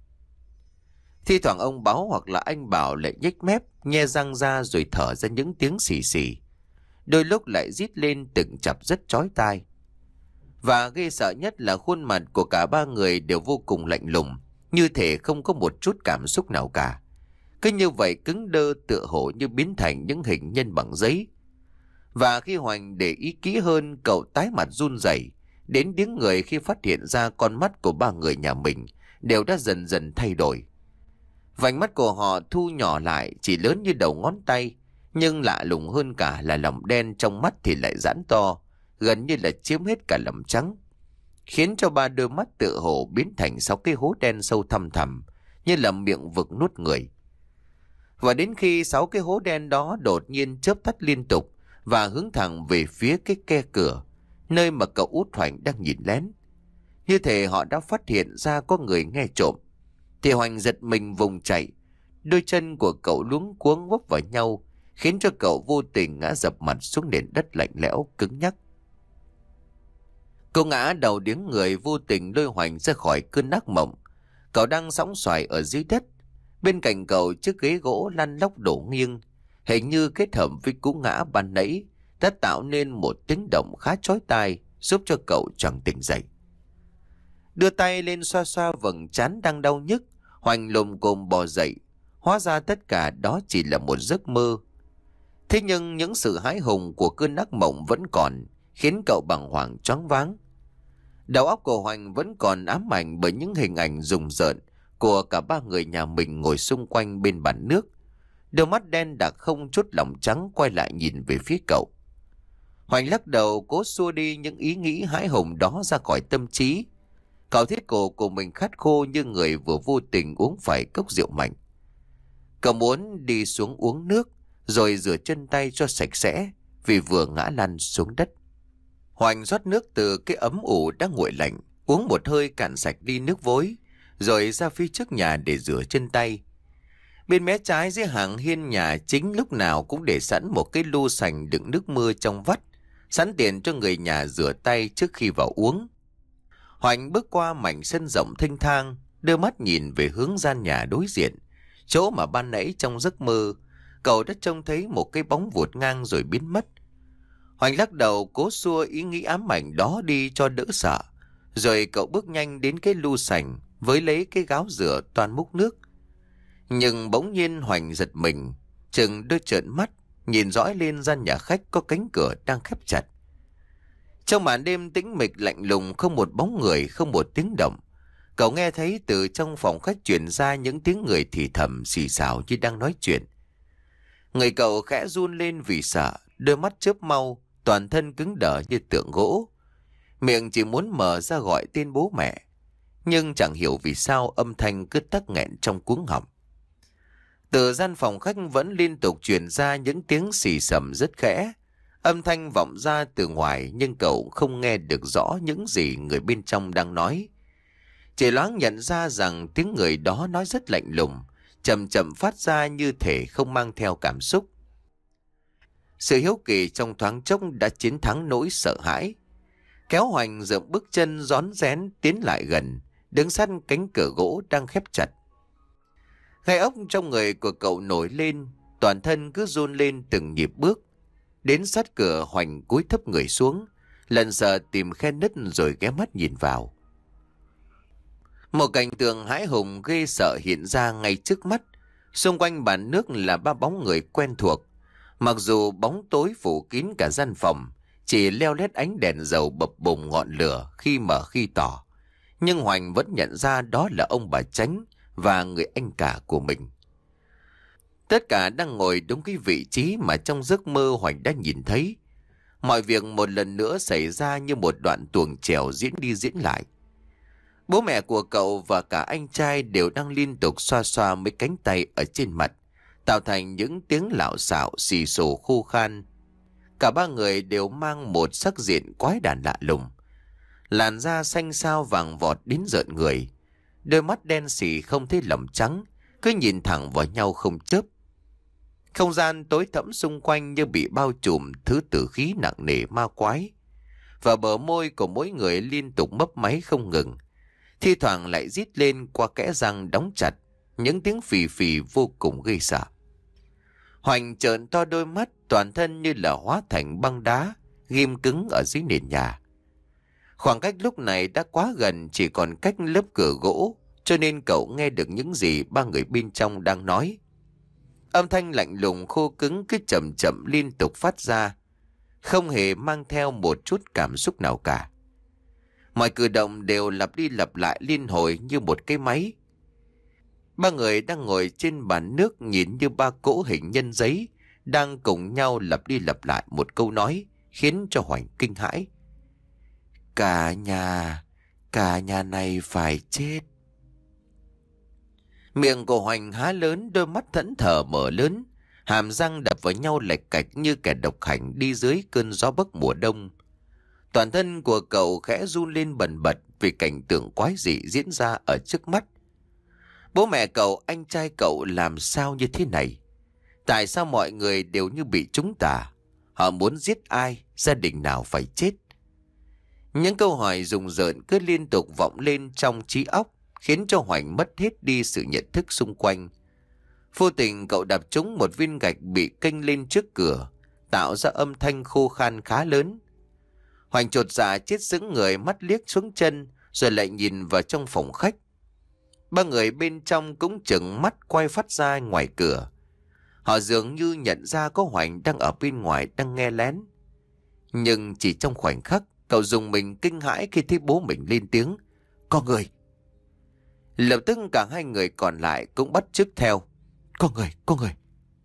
Thi thoảng ông Báo hoặc là anh Bảo lại nhếch mép, nhe răng ra rồi thở ra những tiếng xì xì. Đôi lúc lại rít lên từng chập rất chói tai. Và ghê sợ nhất là khuôn mặt của cả ba người đều vô cùng lạnh lùng, như thể không có một chút cảm xúc nào cả. Cứ như vậy cứng đơ, tựa hồ như biến thành những hình nhân bằng giấy. Và khi Hoành để ý kỹ hơn, cậu tái mặt run rẩy, đến tiếng người khi phát hiện ra con mắt của ba người nhà mình đều đã dần dần thay đổi. Vành mắt của họ thu nhỏ lại chỉ lớn như đầu ngón tay, nhưng lạ lùng hơn cả là lòng đen trong mắt thì lại giãn to, gần như là chiếm hết cả lòng trắng, khiến cho ba đôi mắt tựa hồ biến thành sáu cái hố đen sâu thăm thẳm, như là miệng vực nuốt người. Và đến khi sáu cái hố đen đó đột nhiên chớp tắt liên tục và hướng thẳng về phía cái ke cửa, nơi mà cậu Út Hoành đang nhìn lén, như thể họ đã phát hiện ra có người nghe trộm, thì Hoành giật mình vùng chạy. Đôi chân của cậu luống cuống vấp vào nhau, khiến cho cậu vô tình ngã dập mặt xuống nền đất lạnh lẽo cứng nhắc. Cậu ngã đầu điếng người, vô tình lôi Hoành ra khỏi cơn ác mộng. Cậu đang sõng xoài ở dưới đất, bên cạnh cậu chiếc ghế gỗ lăn lóc đổ nghiêng, hình như kết hợp với cú ngã ban nãy đã tạo nên một tiếng động khá chói tai, giúp cho cậu choàng tỉnh dậy. Đưa tay lên xoa xoa vầng trán đang đau nhức, Hoành lồm cồm bò dậy. Hóa ra tất cả đó chỉ là một giấc mơ. Thế nhưng những sự hãi hùng của cơn ác mộng vẫn còn, khiến cậu bàng hoàng choáng váng. Đầu óc của Hoành vẫn còn ám ảnh bởi những hình ảnh rùng rợn của cả ba người nhà mình ngồi xung quanh bên bàn nước. Đôi mắt đen đặc không chút lòng trắng quay lại nhìn về phía cậu. Hoành lắc đầu cố xua đi những ý nghĩ hãi hùng đó ra khỏi tâm trí. Cậu thấy cổ của mình khát khô như người vừa vô tình uống phải cốc rượu mạnh. Cậu muốn đi xuống uống nước rồi rửa chân tay cho sạch sẽ vì vừa ngã lăn xuống đất. Hoành rót nước từ cái ấm ủ đang nguội lạnh, uống một hơi cạn sạch đi nước vối, rồi ra phía trước nhà để rửa chân tay. Bên mé trái dưới hàng hiên nhà chính lúc nào cũng để sẵn một cái lu sành đựng nước mưa trong vắt, sẵn tiện cho người nhà rửa tay trước khi vào uống. Hoành bước qua mảnh sân rộng thênh thang, đưa mắt nhìn về hướng gian nhà đối diện, chỗ mà ban nãy trong giấc mơ cậu đã trông thấy một cái bóng vụt ngang rồi biến mất. Hoành lắc đầu cố xua ý nghĩ ám ảnh đó đi cho đỡ sợ, rồi cậu bước nhanh đến cái lu sành với lấy cái gáo rửa toàn múc nước. Nhưng bỗng nhiên Hoành giật mình, chừng đôi trợn mắt nhìn dõi lên gian nhà khách có cánh cửa đang khép chặt. Trong màn đêm tĩnh mịch lạnh lùng, không một bóng người, không một tiếng động. Cậu nghe thấy từ trong phòng khách truyền ra những tiếng người thì thầm xì xào như đang nói chuyện. Người cậu khẽ run lên vì sợ, đôi mắt chớp mau, toàn thân cứng đờ như tượng gỗ. Miệng chỉ muốn mở ra gọi tên bố mẹ, nhưng chẳng hiểu vì sao âm thanh cứ tắc nghẹn trong cuống họng. Từ gian phòng khách vẫn liên tục truyền ra những tiếng xì xầm rất khẽ. Âm thanh vọng ra từ ngoài nhưng cậu không nghe được rõ những gì người bên trong đang nói. Chỉ loáng nhận ra rằng tiếng người đó nói rất lạnh lùng, chậm chậm phát ra như thể không mang theo cảm xúc. Sự hiếu kỳ trong thoáng chốc đã chiến thắng nỗi sợ hãi. Kéo Hoành dậm bước chân rón rén tiến lại gần, đứng sát cánh cửa gỗ đang khép chặt. Gai ốc trong người của cậu nổi lên, toàn thân cứ run lên từng nhịp bước. Đến sát cửa, Hoành cúi thấp người xuống, lần sợ tìm khe nứt rồi ghé mắt nhìn vào. Một cảnh tượng hãi hùng ghê sợ hiện ra ngay trước mắt. Xung quanh bàn nước là ba bóng người quen thuộc. Mặc dù bóng tối phủ kín cả gian phòng, chỉ leo lét ánh đèn dầu bập bùng ngọn lửa khi mở khi tỏ, nhưng Hoành vẫn nhận ra đó là ông bà Chánh và người anh cả của mình. Tất cả đang ngồi đúng cái vị trí mà trong giấc mơ Hoành đã nhìn thấy. Mọi việc một lần nữa xảy ra như một đoạn tuồng chèo diễn đi diễn lại. Bố mẹ của cậu và cả anh trai đều đang liên tục xoa xoa mấy cánh tay ở trên mặt, tạo thành những tiếng lạo xạo xì xồ khô khan. Cả ba người đều mang một sắc diện quái đản lạ lùng. Làn da xanh xao vàng vọt đến rợn người, đôi mắt đen xì không thấy lầm trắng, cứ nhìn thẳng vào nhau không chớp. Không gian tối thẫm xung quanh như bị bao trùm thứ tử khí nặng nề ma quái, và bờ môi của mỗi người liên tục mấp máy không ngừng, thi thoảng lại rít lên qua kẽ răng đóng chặt, những tiếng phì phì vô cùng ghê sợ. Hoành trợn to đôi mắt, toàn thân như là hóa thành băng đá, ghim cứng ở dưới nền nhà. Khoảng cách lúc này đã quá gần, chỉ còn cách lớp cửa gỗ, cho nên cậu nghe được những gì ba người bên trong đang nói. Âm thanh lạnh lùng khô cứng cứ chậm chậm liên tục phát ra, không hề mang theo một chút cảm xúc nào cả. Mọi cử động đều lặp đi lặp lại liên hồi như một cái máy. Ba người đang ngồi trên bàn nước nhìn như ba cỗ hình nhân giấy, đang cùng nhau lặp đi lặp lại một câu nói, khiến cho Hoành kinh hãi. Cả nhà, cả nhà này phải chết. Miệng của Hoành há lớn, đôi mắt thẫn thờ mở lớn, hàm răng đập vào nhau lạch cạch như kẻ độc hành đi dưới cơn gió bấc mùa đông. Toàn thân của cậu khẽ run lên bần bật vì cảnh tượng quái dị diễn ra ở trước mắt. Bố mẹ cậu, anh trai cậu làm sao như thế này? Tại sao mọi người đều như bị trúng tà? Họ muốn giết ai? Gia đình nào phải chết? Những câu hỏi rùng rợn cứ liên tục vọng lên trong trí óc, khiến cho Hoành mất hết đi sự nhận thức xung quanh. Vô tình cậu đập trúng một viên gạch bị kênh lên trước cửa, tạo ra âm thanh khô khan khá lớn. Hoành chột dạ chết sững người, mắt liếc xuống chân, rồi lại nhìn vào trong phòng khách. Ba người bên trong cũng chừng mắt quay phát ra ngoài cửa. Họ dường như nhận ra có Hoành đang ở bên ngoài đang nghe lén. Nhưng chỉ trong khoảnh khắc, cậu dùng mình kinh hãi khi thấy bố mình lên tiếng. Có người! Lập tức cả hai người còn lại cũng bắt chước theo. Có người! Có người!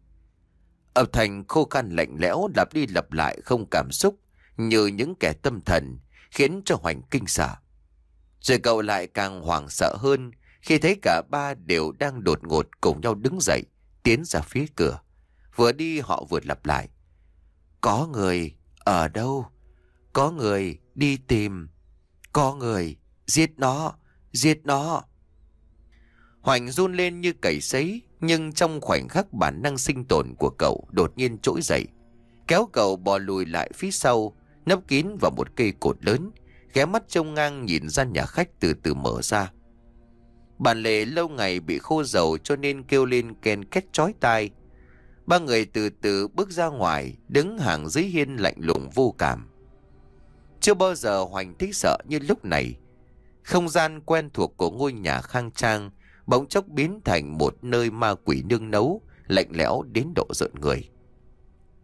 Âm thanh khô khan lạnh lẽo lặp đi lặp lại không cảm xúc, như những kẻ tâm thần, khiến cho Hoành kinh sợ. Rồi cậu lại càng hoảng sợ hơn khi thấy cả ba đều đang đột ngột cùng nhau đứng dậy, tiến ra phía cửa. Vừa đi họ vừa lặp lại. Có người! Ở đâu? Có người! Đi tìm! Có người! Giết nó! Giết nó! Hoành run lên như cầy sấy, nhưng trong khoảnh khắc bản năng sinh tồn của cậu đột nhiên trỗi dậy, kéo cậu bò lùi lại phía sau, nấp kín vào một cây cột lớn, ghé mắt trông ngang nhìn gian nhà khách từ từ mở ra. Bàn lề lâu ngày bị khô dầu cho nên kêu lên ken két chói tai. Ba người từ từ bước ra ngoài, đứng hàng dưới hiên lạnh lùng vô cảm. Chưa bao giờ Hoành thấy sợ như lúc này. Không gian quen thuộc của ngôi nhà khang trang bỗng chốc biến thành một nơi ma quỷ nương nấu, lạnh lẽo đến độ rợn người.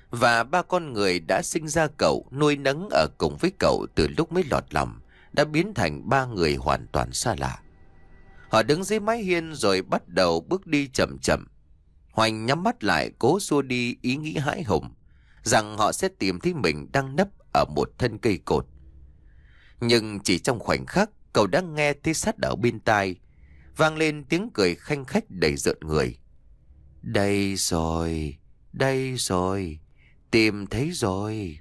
Và ba con người đã sinh ra cậu, nuôi nấng ở cùng với cậu từ lúc mới lọt lòng, đã biến thành ba người hoàn toàn xa lạ. Họ đứng dưới mái hiên rồi bắt đầu bước đi chậm chậm. Hoành nhắm mắt lại cố xua đi ý nghĩ hãi hùng rằng họ sẽ tìm thấy mình đang nấp ở một thân cây cột. Nhưng chỉ trong khoảnh khắc, cậu đã nghe thấy sát ở bên tai vang lên tiếng cười khanh khách đầy rợn người. Đây rồi, đây rồi, tìm thấy rồi.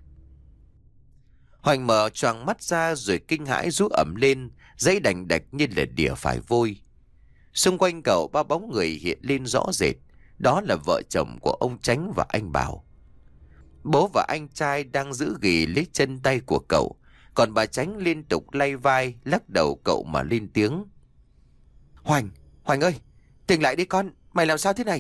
Hoành mở choàng mắt ra rồi kinh hãi rú ẩm lên, dãy đành đạch như là đỉa phải vôi. Xung quanh cậu ba bóng người hiện lên rõ rệt. Đó là vợ chồng của ông Chánh và anh Bảo. Bố và anh trai đang giữ ghì lấy chân tay của cậu, còn bà Chánh liên tục lay vai lắc đầu cậu mà lên tiếng. Hoành, Hoành ơi, tỉnh lại đi con, mày làm sao thế này?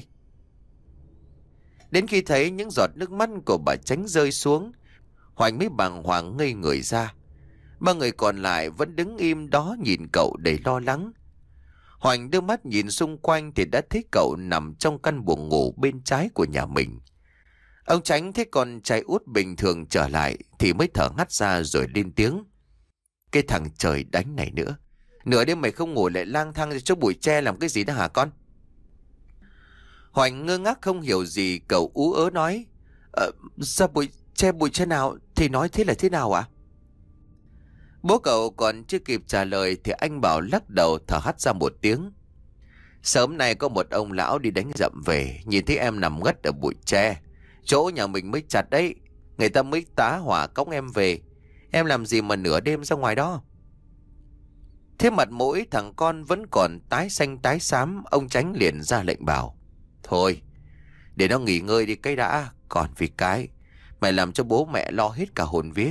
Đến khi thấy những giọt nước mắt của bà Chánh rơi xuống, Hoành mới bàng hoàng ngây người ra. Ba người còn lại vẫn đứng im đó nhìn cậu đầy lo lắng. Hoành đưa mắt nhìn xung quanh thì đã thấy cậu nằm trong căn buồng ngủ bên trái của nhà mình. Ông Chánh thấy con trai út bình thường trở lại thì mới thở hắt ra rồi lên tiếng. Cái thằng trời đánh này nữa. Nửa đêm mày không ngủ lại lang thang cho bụi tre làm cái gì đó hả con? Hoành ngơ ngác không hiểu gì, cậu ú ớ nói. Ờ, ra bụi tre bụi tre nào thì nói thế là thế nào ạ? À? Bố cậu còn chưa kịp trả lời thì anh Bảo lắc đầu thở hắt ra một tiếng. Sớm nay có một ông lão đi đánh dậm về, nhìn thấy em nằm ngất ở bụi tre. Chỗ nhà mình mới chặt đấy, người ta mới tá hỏa cõng em về. Em làm gì mà nửa đêm ra ngoài đó? Thế mặt mũi thằng con vẫn còn tái xanh tái xám, ông Chánh liền ra lệnh bảo. Thôi, để nó nghỉ ngơi đi cái đã, còn vì cái, mày làm cho bố mẹ lo hết cả hồn vía.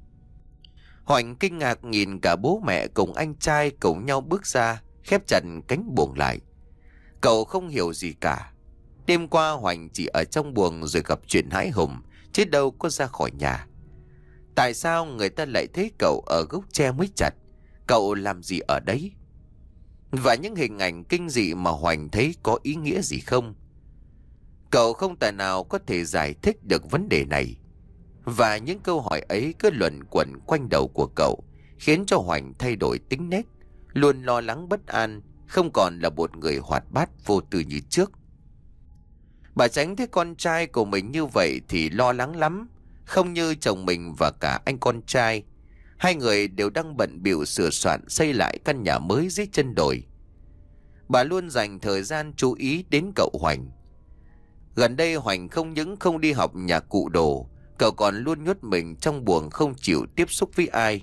Hoành kinh ngạc nhìn cả bố mẹ cùng anh trai cùng nhau bước ra, khép chặt cánh buồng lại. Cậu không hiểu gì cả. Đêm qua Hoành chỉ ở trong buồng rồi gặp chuyện hãi hùng, chứ đâu có ra khỏi nhà. Tại sao người ta lại thấy cậu ở gốc tre mới chặt? Cậu làm gì ở đấy? Và những hình ảnh kinh dị mà Hoành thấy có ý nghĩa gì không? Cậu không tài nào có thể giải thích được vấn đề này. Và những câu hỏi ấy cứ luẩn quẩn quanh đầu của cậu, khiến cho Hoành thay đổi tính nết, luôn lo lắng bất an, không còn là một người hoạt bát vô tư như trước. Bà Chánh thấy con trai của mình như vậy thì lo lắng lắm, không như chồng mình và cả anh con trai. Hai người đều đang bận bịu sửa soạn xây lại căn nhà mới dưới chân đồi. Bà luôn dành thời gian chú ý đến cậu Hoành. Gần đây Hoành không những không đi học nhà cụ đồ, cậu còn luôn nhốt mình trong buồng không chịu tiếp xúc với ai.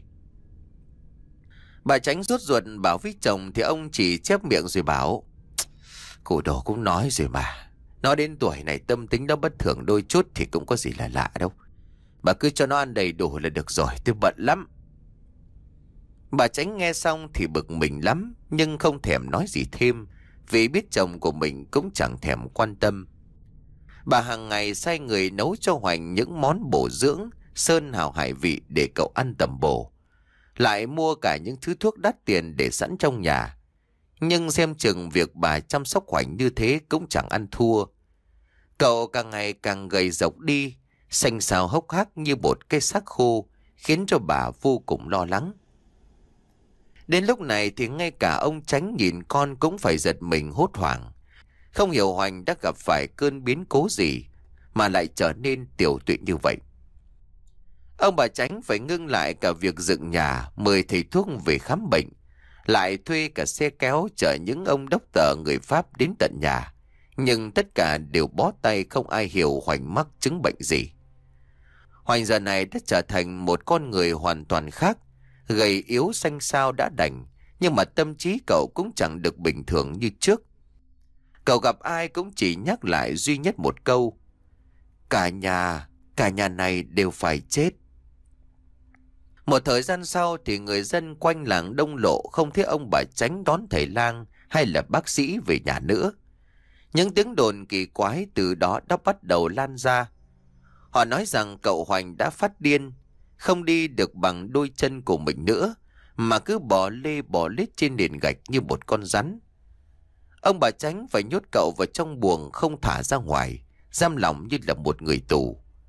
Bà Chánh rút ruột bảo với chồng thì ông chỉ chép miệng rồi bảo. Cụ đồ cũng nói rồi mà. Nó đến tuổi này tâm tính nó bất thường đôi chút thì cũng có gì là lạ đâu. Bà cứ cho nó ăn đầy đủ là được rồi, tôi bận lắm. Bà Chánh nghe xong thì bực mình lắm, nhưng không thèm nói gì thêm, vì biết chồng của mình cũng chẳng thèm quan tâm. Bà hàng ngày sai người nấu cho Hoành những món bổ dưỡng, sơn hào hải vị để cậu ăn tầm bổ. Lại mua cả những thứ thuốc đắt tiền để sẵn trong nhà. Nhưng xem chừng việc bà chăm sóc Hoành như thế cũng chẳng ăn thua. Cậu càng ngày càng gầy rộc đi, xanh xao hốc hác như một cây xác khô, khiến cho bà vô cùng lo lắng. Đến lúc này thì ngay cả ông Chánh nhìn con cũng phải giật mình hốt hoảng. Không hiểu Hoành đã gặp phải cơn biến cố gì mà lại trở nên tiểu tụy như vậy. Ông bà Chánh phải ngưng lại cả việc dựng nhà, mời thầy thuốc về khám bệnh, lại thuê cả xe kéo chở những ông đốc tờ người Pháp đến tận nhà. Nhưng tất cả đều bó tay, không ai hiểu Hoành mắc chứng bệnh gì. Hoành giờ này đã trở thành một con người hoàn toàn khác, gầy yếu xanh xao đã đành, nhưng mà tâm trí cậu cũng chẳng được bình thường như trước. Cậu gặp ai cũng chỉ nhắc lại duy nhất một câu. Cả nhà, cả nhà này đều phải chết. Một thời gian sau thì người dân quanh làng Đông Lộ không thấy ông bà Chánh đón thầy lang hay là bác sĩ về nhà nữa. Những tiếng đồn kỳ quái từ đó đã bắt đầu lan ra. Họ nói rằng cậu Hoành đã phát điên, không đi được bằng đôi chân của mình nữa, mà cứ bò lê bò lết trên nền gạch như một con rắn. Ông bà Chánh phải nhốt cậu vào trong buồng không thả ra ngoài, giam lỏng như là một người tù.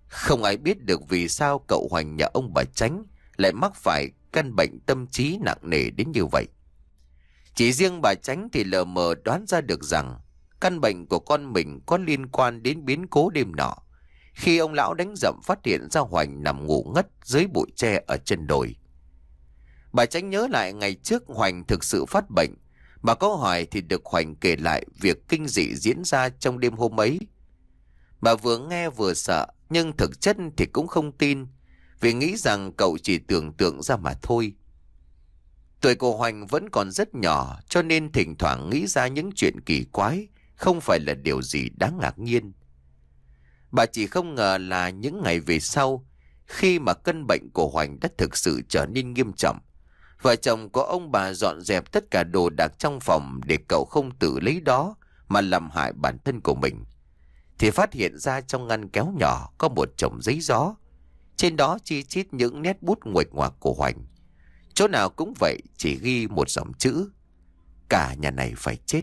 Không ai biết được vì sao cậu Hoành nhà ông bà Chánh lại mắc phải căn bệnh tâm trí nặng nề đến như vậy. Chỉ riêng bà Chánh thì lờ mờ đoán ra được rằng căn bệnh của con mình có liên quan đến biến cố đêm nọ, khi ông lão đánh dậm phát hiện ra Hoành nằm ngủ ngất dưới bụi tre ở chân đồi. Bà Chánh nhớ lại ngày trước Hoành thực sự phát bệnh. Bà có hỏi thì được Hoành kể lại việc kinh dị diễn ra trong đêm hôm ấy. Bà vừa nghe vừa sợ, nhưng thực chất thì cũng không tin, vì nghĩ rằng cậu chỉ tưởng tượng ra mà thôi. Tuổi của Hoành vẫn còn rất nhỏ, cho nên thỉnh thoảng nghĩ ra những chuyện kỳ quái không phải là điều gì đáng ngạc nhiên. Bà chỉ không ngờ là những ngày về sau, khi mà căn bệnh của Hoành đã thực sự trở nên nghiêm trọng, vợ chồng của ông bà dọn dẹp tất cả đồ đạc trong phòng để cậu không tự lấy đó mà làm hại bản thân của mình, thì phát hiện ra trong ngăn kéo nhỏ có một chồng giấy gió. Trên đó chi chít những nét bút nguệch ngoạc của Hoành. Chỗ nào cũng vậy, chỉ ghi một dòng chữ: cả nhà này phải chết.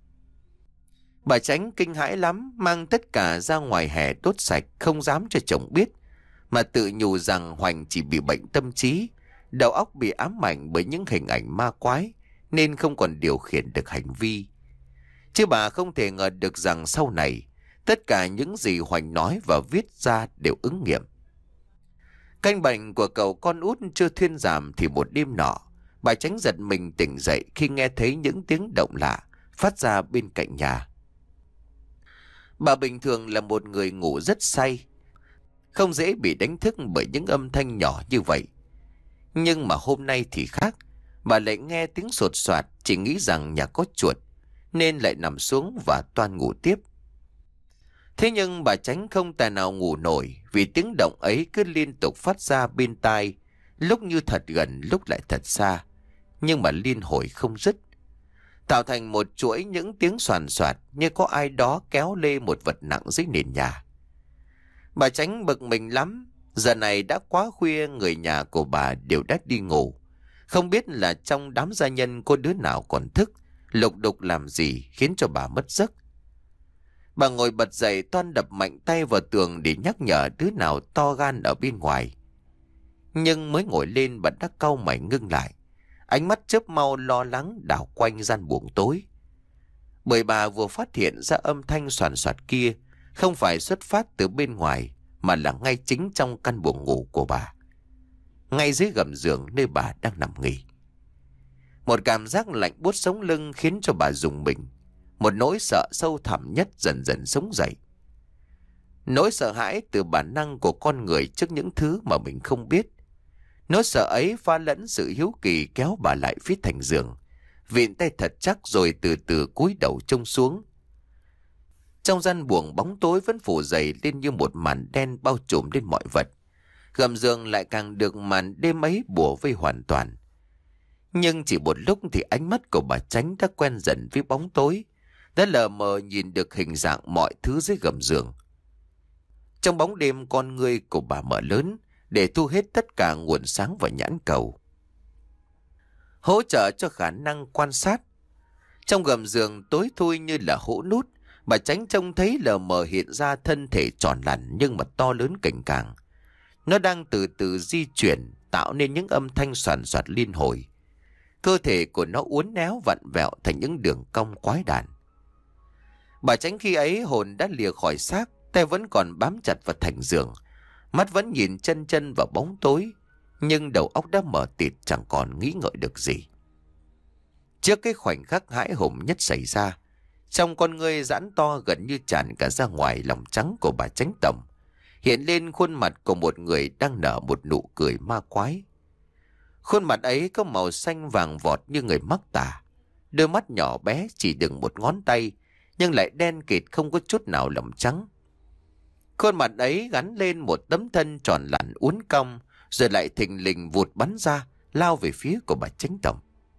Bà Chánh kinh hãi lắm, mang tất cả ra ngoài hè đốt sạch, không dám cho chồng biết, mà tự nhủ rằng Hoành chỉ bị bệnh tâm trí, đầu óc bị ám ảnh bởi những hình ảnh ma quái, nên không còn điều khiển được hành vi. Chứ bà không thể ngờ được rằng sau này, tất cả những gì Hoành nói và viết ra đều ứng nghiệm. Căn bệnh của cậu con út chưa thuyên giảm thì một đêm nọ, bà Chánh giật mình tỉnh dậy khi nghe thấy những tiếng động lạ phát ra bên cạnh nhà. Bà bình thường là một người ngủ rất say, không dễ bị đánh thức bởi những âm thanh nhỏ như vậy. Nhưng mà hôm nay thì khác, bà lại nghe tiếng sột soạt, chỉ nghĩ rằng nhà có chuột, nên lại nằm xuống và toan ngủ tiếp. Thế nhưng bà Chánh không tài nào ngủ nổi, vì tiếng động ấy cứ liên tục phát ra bên tai, lúc như thật gần, lúc lại thật xa, nhưng mà liên hồi không dứt, tạo thành một chuỗi những tiếng soàn soạt như có ai đó kéo lê một vật nặng dưới nền nhà. Bà Chánh bực mình lắm. Giờ này đã quá khuya, người nhà của bà đều đã đi ngủ. Không biết là trong đám gia nhân có đứa nào còn thức, lục đục làm gì khiến cho bà mất giấc. Bà ngồi bật dậy toan đập mạnh tay vào tường để nhắc nhở đứa nào to gan ở bên ngoài. Nhưng mới ngồi lên bà đã cau mày ngưng lại, ánh mắt chớp mau lo lắng đảo quanh gian buồng tối. Bởi bà vừa phát hiện ra âm thanh soàn soạt kia không phải xuất phát từ bên ngoài, mà là ngay chính trong căn buồng ngủ của bà, ngay dưới gầm giường nơi bà đang nằm nghỉ. Một cảm giác lạnh buốt sống lưng khiến cho bà rùng mình. Một nỗi sợ sâu thẳm nhất dần dần sống dậy. Nỗi sợ hãi từ bản năng của con người trước những thứ mà mình không biết. Nỗi sợ ấy pha lẫn sự hiếu kỳ kéo bà lại phía thành giường, vịn tay thật chắc rồi từ từ cúi đầu trông xuống. Trong gian buồng bóng tối vẫn phủ dày lên như một màn đen bao trùm lên mọi vật. Gầm giường lại càng được màn đêm ấy bủa vây hoàn toàn. Nhưng chỉ một lúc thì ánh mắt của bà Chánh đã quen dần với bóng tối, đã lờ mờ nhìn được hình dạng mọi thứ dưới gầm giường. Trong bóng đêm, con ngươi của bà mở lớn để thu hết tất cả nguồn sáng và nhãn cầu, hỗ trợ cho khả năng quan sát. Trong gầm giường tối thui như là hũ nút, bà Chánh trông thấy lờ mờ hiện ra thân thể tròn lẳn nhưng mà to lớn cành càng. Nó đang từ từ di chuyển, tạo nên những âm thanh soàn soạt liên hồi. Cơ thể của nó uốn éo vặn vẹo thành những đường cong quái đản. Bà Chánh khi ấy hồn đã lìa khỏi xác, tay vẫn còn bám chặt vào thành giường, mắt vẫn nhìn chân chân vào bóng tối, nhưng đầu óc đã mở tịt, chẳng còn nghĩ ngợi được gì. Trước cái khoảnh khắc hãi hùng nhất xảy ra, trong con ngươi giãn to gần như tràn cả ra ngoài lòng trắng của bà Chánh Tổng, hiện lên khuôn mặt của một người đang nở một nụ cười ma quái. Khuôn mặt ấy có màu xanh vàng vọt như người mắc tà, đôi mắt nhỏ bé chỉ đựng một ngón tay, nhưng lại đen kịt không có chút nào lỏng trắng. Khuôn mặt ấy gắn lên một tấm thân tròn lặn uốn cong, rồi lại thình lình vụt bắn ra, lao về phía của bà Chánh Tổng.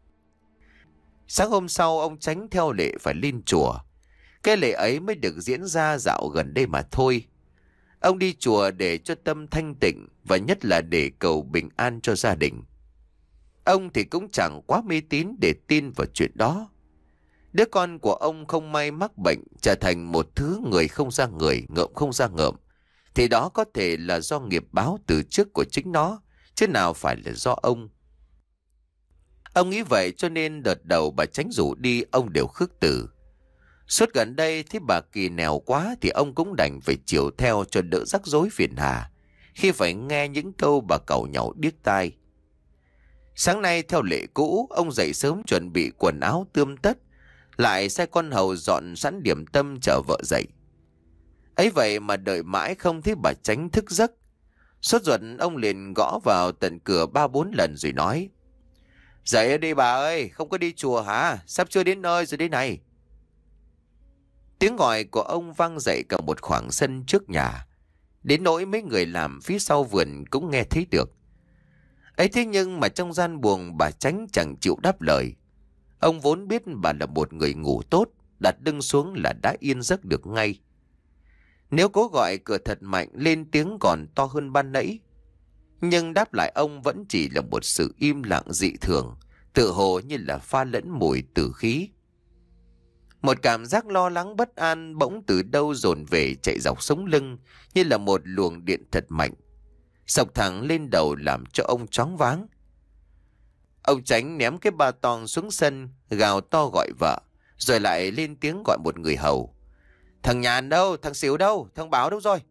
Sáng hôm sau, ông Chánh theo lệ phải lên chùa. Cái lễ ấy mới được diễn ra dạo gần đây mà thôi. Ông đi chùa để cho tâm thanh tịnh, và nhất là để cầu bình an cho gia đình. Ông thì cũng chẳng quá mê tín để tin vào chuyện đó. Đứa con của ông không may mắc bệnh, trở thành một thứ người không ra người, ngợm không ra ngợm, thì đó có thể là do nghiệp báo từ trước của chính nó, chứ nào phải là do ông. Ông nghĩ vậy cho nên đợt đầu bà Chánh rủ đi ông đều khước từ. Suốt gần đây thấy bà Kỳ nèo quá thì ông cũng đành phải chiều theo cho đỡ rắc rối phiền hà khi phải nghe những câu bà càu nhàu điếc tai. Sáng nay theo lệ cũ, ông dậy sớm chuẩn bị quần áo tươm tất, lại sai con hầu dọn sẵn điểm tâm chờ vợ dậy. Ấy vậy mà đợi mãi không thấy bà Chánh thức giấc. Sốt ruột ông liền gõ vào tận cửa ba bốn lần rồi nói: "Dậy đi bà ơi, không có đi chùa hả? Sắp chưa đến nơi rồi đây này." Tiếng gọi của ông vang dậy cả một khoảng sân trước nhà, đến nỗi mấy người làm phía sau vườn cũng nghe thấy được. Ấy thế nhưng mà trong gian buồng bà Chánh chẳng chịu đáp lời. Ông vốn biết bà là một người ngủ tốt, đặt lưng xuống là đã yên giấc được ngay. Nếu cố gọi cửa thật mạnh lên tiếng còn to hơn ban nãy, nhưng đáp lại ông vẫn chỉ là một sự im lặng dị thường, tự hồ như là pha lẫn mùi tử khí. Một cảm giác lo lắng bất an bỗng từ đâu dồn về chạy dọc sống lưng như là một luồng điện thật mạnh, xộc thẳng lên đầu làm cho ông choáng váng. Ông Chánh ném cái ba tong xuống sân, gào to gọi vợ, rồi lại lên tiếng gọi một người hầu: "Thằng Nhàn đâu? Thằng Xíu đâu? Thằng Báo đâu rồi?"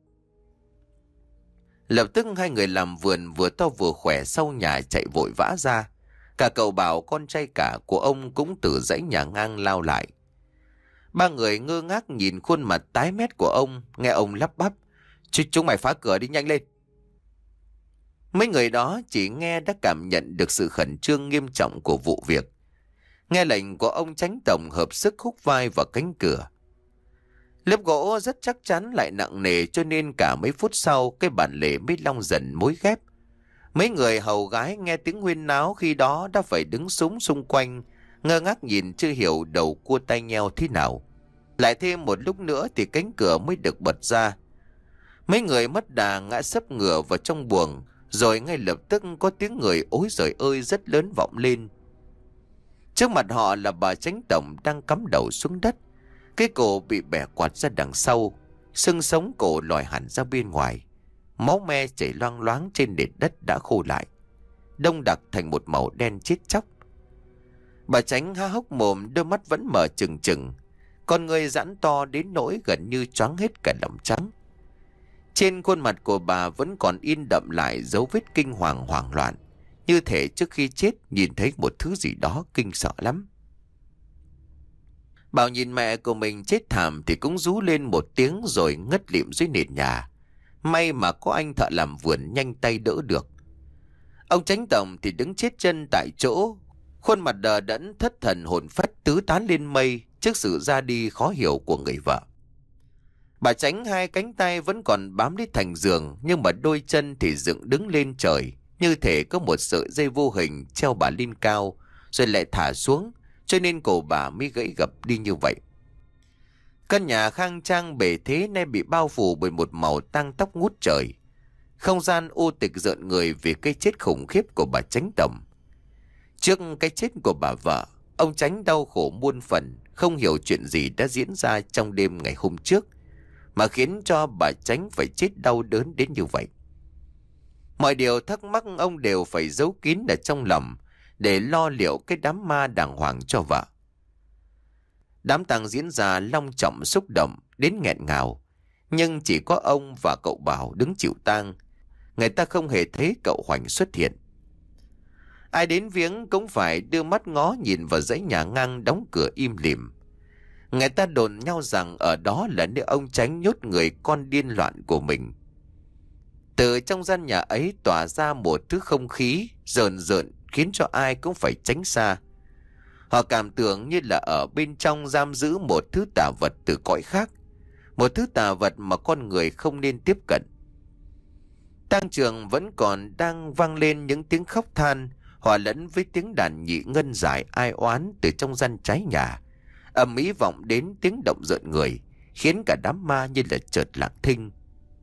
Lập tức hai người làm vườn vừa to vừa khỏe sau nhà chạy vội vã ra. Cả cậu Bảo con trai cả của ông cũng từ dãy nhà ngang lao lại. Ba người ngơ ngác nhìn khuôn mặt tái mét của ông, nghe ông lắp bắp: "Ch chúng mày phá cửa đi nhanh lên." Mấy người đó chỉ nghe đã cảm nhận được sự khẩn trương nghiêm trọng của vụ việc. Nghe lệnh của ông Chánh tổng hợp sức húc vai vào cánh cửa. Lớp gỗ rất chắc chắn lại nặng nề cho nên cả mấy phút sau cái bản lề mới long dần mối ghép. Mấy người hầu gái nghe tiếng huyên náo khi đó đã phải đứng súng xung quanh, ngơ ngác nhìn chưa hiểu đầu cua tay nheo thế nào. Lại thêm một lúc nữa thì cánh cửa mới được bật ra. Mấy người mất đà ngã sấp ngửa vào trong buồng, rồi ngay lập tức có tiếng người ối giời ơi rất lớn vọng lên. Trước mặt họ là bà Chánh tổng đang cắm đầu xuống đất, cái cổ bị bẻ quạt ra đằng sau, xương sống cổ lòi hẳn ra bên ngoài, máu me chảy loang loáng trên nền đất đã khô lại, đông đặc thành một màu đen chết chóc. Bà Chánh há hốc mồm, đôi mắt vẫn mở trừng trừng, con người giãn to đến nỗi gần như choáng hết cả lòng trắng. Trên khuôn mặt của bà vẫn còn in đậm lại dấu vết kinh hoàng hoảng loạn, như thể trước khi chết nhìn thấy một thứ gì đó kinh sợ lắm. Bảo nhìn mẹ của mình chết thảm thì cũng rú lên một tiếng rồi ngất lịm dưới nền nhà. May mà có anh thợ làm vườn nhanh tay đỡ được. Ông Chánh tổng thì đứng chết chân tại chỗ, khuôn mặt đờ đẫn thất thần hồn phách tứ tán lên mây trước sự ra đi khó hiểu của người vợ. Bà Chánh hai cánh tay vẫn còn bám lấy thành giường, nhưng mà đôi chân thì dựng đứng lên trời, như thể có một sợi dây vô hình treo bà lên cao rồi lại thả xuống, cho nên cổ bà mới gãy gập đi như vậy. Căn nhà khang trang bề thế nay bị bao phủ bởi một màu tang tóc ngút trời. Không gian u tịch rợn người vì cái chết khủng khiếp của bà Chánh tổng. Trước cái chết của bà vợ, ông Chánh đau khổ muôn phần, không hiểu chuyện gì đã diễn ra trong đêm ngày hôm trước mà khiến cho bà Chánh phải chết đau đớn đến như vậy. Mọi điều thắc mắc ông đều phải giấu kín ở trong lòng để lo liệu cái đám ma đàng hoàng cho vợ. Đám tang diễn ra long trọng xúc động đến nghẹn ngào, nhưng chỉ có ông và cậu Bảo đứng chịu tang. Người ta không hề thấy cậu Hoành xuất hiện. Ai đến viếng cũng phải đưa mắt ngó nhìn vào dãy nhà ngang đóng cửa im lìm. Người ta đồn nhau rằng ở đó là nơi ông Chánh nhốt người con điên loạn của mình. Từ trong gian nhà ấy tỏa ra một thứ không khí rợn rợn khiến cho ai cũng phải tránh xa. Họ cảm tưởng như là ở bên trong giam giữ một thứ tà vật từ cõi khác, một thứ tà vật mà con người không nên tiếp cận. Tang trường vẫn còn đang vang lên những tiếng khóc than hòa lẫn với tiếng đàn nhị ngân dài ai oán từ trong gian trái nhà, ầm ĩ vọng đến tiếng động rợn người, khiến cả đám ma như là chợt lặng thinh.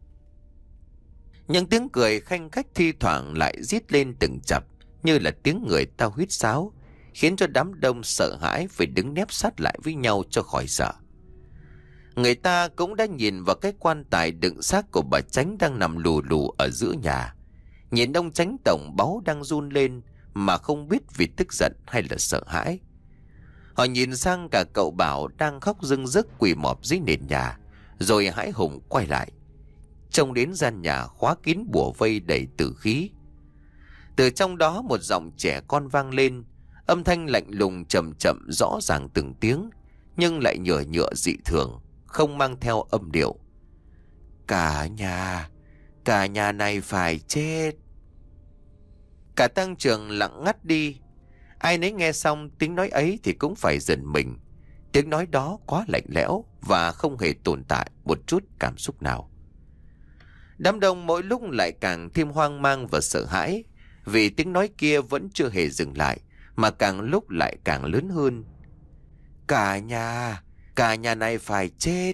Những tiếng cười khanh khách thi thoảng lại rít lên từng chập như là tiếng người ta huýt sáo, khiến cho đám đông sợ hãi phải đứng nép sát lại với nhau cho khỏi sợ. Người ta cũng đã nhìn vào cái quan tài đựng xác của bà Chánh đang nằm lù lù ở giữa nhà. Nhìn ông Chánh tổng báu đang run lên mà không biết vì tức giận hay là sợ hãi. Họ nhìn sang cả cậu Bảo đang khóc rưng rức quỳ mọp dưới nền nhà, rồi hãi hùng quay lại. Trông đến gian nhà khóa kín bùa vây đầy tử khí. Từ trong đó một giọng trẻ con vang lên, âm thanh lạnh lùng chậm chậm rõ ràng từng tiếng, nhưng lại nhựa nhựa dị thường, không mang theo âm điệu. Cả nhà, cả nhà này phải chết. Cả tang trường lặng ngắt đi. Ai nấy nghe xong tiếng nói ấy thì cũng phải giật mình. Tiếng nói đó quá lạnh lẽo và không hề tồn tại một chút cảm xúc nào. Đám đông mỗi lúc lại càng thêm hoang mang và sợ hãi, vì tiếng nói kia vẫn chưa hề dừng lại, mà càng lúc lại càng lớn hơn. Cả nhà, cả nhà này phải chết.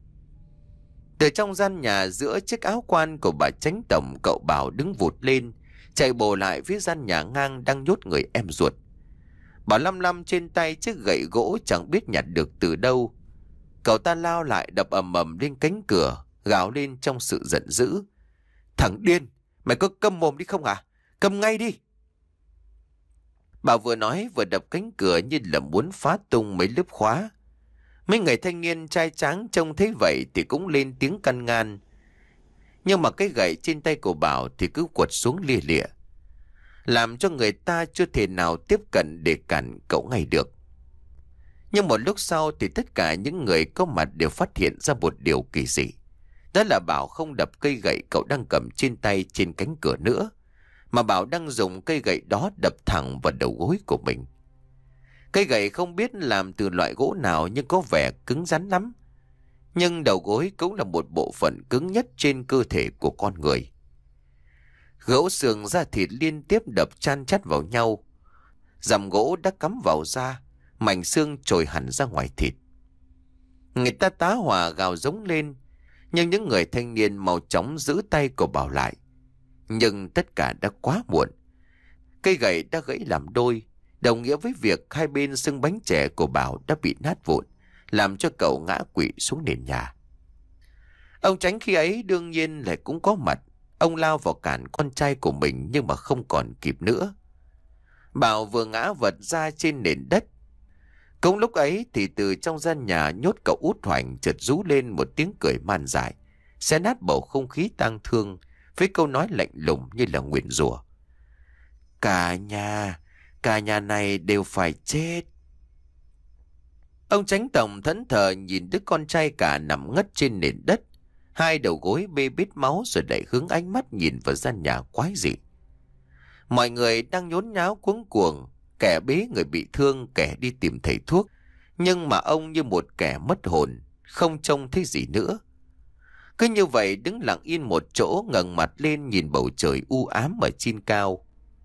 Từ trong gian nhà, giữa chiếc áo quan của bà Chánh tổng, cậu Bảo đứng vụt lên, chạy bổ lại phía gian nhà ngang đang nhốt người em ruột. Bảo lăm lăm trên tay chiếc gậy gỗ chẳng biết nhặt được từ đâu. Cậu ta lao lại đập ầm ầm lên cánh cửa, gào lên trong sự giận dữ. Thằng điên, mày có câm mồm đi không à? Câm ngay đi! Bảo vừa nói vừa đập cánh cửa như là muốn phá tung mấy lớp khóa. Mấy người thanh niên trai tráng trông thấy vậy thì cũng lên tiếng căn ngăn. Nhưng mà cái gậy trên tay của Bảo thì cứ quật xuống lia lịa, làm cho người ta chưa thể nào tiếp cận để cản cậu ngay được. Nhưng một lúc sau thì tất cả những người có mặt đều phát hiện ra một điều kỳ dị. Đó là Bảo không đập cây gậy cậu đang cầm trên tay trên cánh cửa nữa, mà Bảo đang dùng cây gậy đó đập thẳng vào đầu gối của mình. Cây gậy không biết làm từ loại gỗ nào nhưng có vẻ cứng rắn lắm. Nhưng đầu gối cũng là một bộ phận cứng nhất trên cơ thể của con người. Gỗ xương da thịt liên tiếp đập chan chát vào nhau. Dằm gỗ đã cắm vào da, mảnh xương trồi hẳn ra ngoài thịt. Người ta tá hỏa gào giống lên, nhưng những người thanh niên mau chóng giữ tay của Bảo lại. Nhưng tất cả đã quá muộn. Cây gậy đã gãy làm đôi, đồng nghĩa với việc hai bên xương bánh chè của Bảo đã bị nát vụn, làm cho cậu ngã quỵ xuống nền nhà. Ông Chánh khi ấy đương nhiên lại cũng có mặt. Ông lao vào cản con trai của mình nhưng mà không còn kịp nữa. Bảo vừa ngã vật ra trên nền đất. Cũng lúc ấy thì từ trong gian nhà nhốt cậu Út Hoành chợt rú lên một tiếng cười man dại, xé nát bầu không khí tang thương với câu nói lạnh lùng như là nguyền rủa. Cả nhà, cả nhà này đều phải chết. Ông Chánh tổng thẫn thờ nhìn đứa con trai cả nằm ngất trên nền đất, hai đầu gối bê bết máu, rồi lại hướng ánh mắt nhìn vào gian nhà quái dị. Mọi người đang nhốn nháo cuống cuồng, kẻ bế người bị thương, kẻ đi tìm thầy thuốc, nhưng mà ông như một kẻ mất hồn, không trông thấy gì nữa. Cứ như vậy đứng lặng yên một chỗ, ngẩng mặt lên nhìn bầu trời u ám ở trên cao.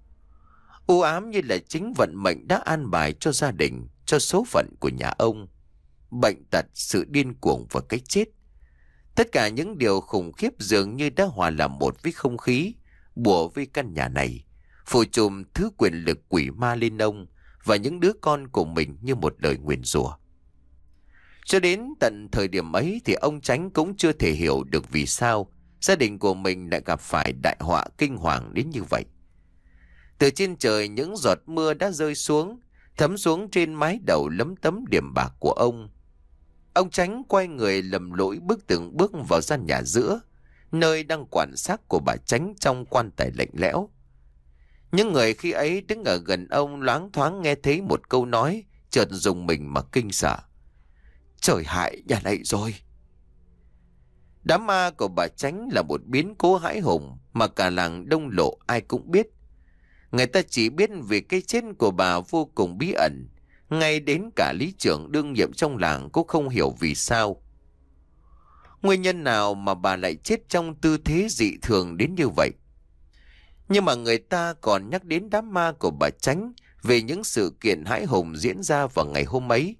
U ám như là chính vận mệnh đã an bài cho gia đình, cho số phận của nhà ông. Bệnh tật, sự điên cuồng và cái chết. Tất cả những điều khủng khiếp dường như đã hòa làm một với không khí, bủa vây căn nhà này, phủ trùm thứ quyền lực quỷ ma lên ông và những đứa con của mình như một lời nguyền rủa. Cho đến tận thời điểm ấy thì ông Chánh cũng chưa thể hiểu được vì sao gia đình của mình lại gặp phải đại họa kinh hoàng đến như vậy. Từ trên trời những giọt mưa đã rơi xuống, thấm xuống trên mái đầu lấm tấm điểm bạc của ông. Ông Chánh quay người lầm lỗi bước từng bước vào gian nhà giữa, nơi đang quản xác của bà Chánh trong quan tài lạnh lẽo. Những người khi ấy đứng ở gần ông loáng thoáng nghe thấy một câu nói, chợt rùng mình mà kinh sợ. Trời hại nhà này rồi! Đám ma của bà Chánh là một biến cố hãi hùng mà cả làng Đông Lộ ai cũng biết. Người ta chỉ biết vì cái chết của bà vô cùng bí ẩn. Ngay đến cả lý trưởng đương nhiệm trong làng cũng không hiểu vì sao. Nguyên nhân nào mà bà lại chết trong tư thế dị thường đến như vậy. Nhưng mà người ta còn nhắc đến đám ma của bà Chánh về những sự kiện hãi hùng diễn ra vào ngày hôm ấy.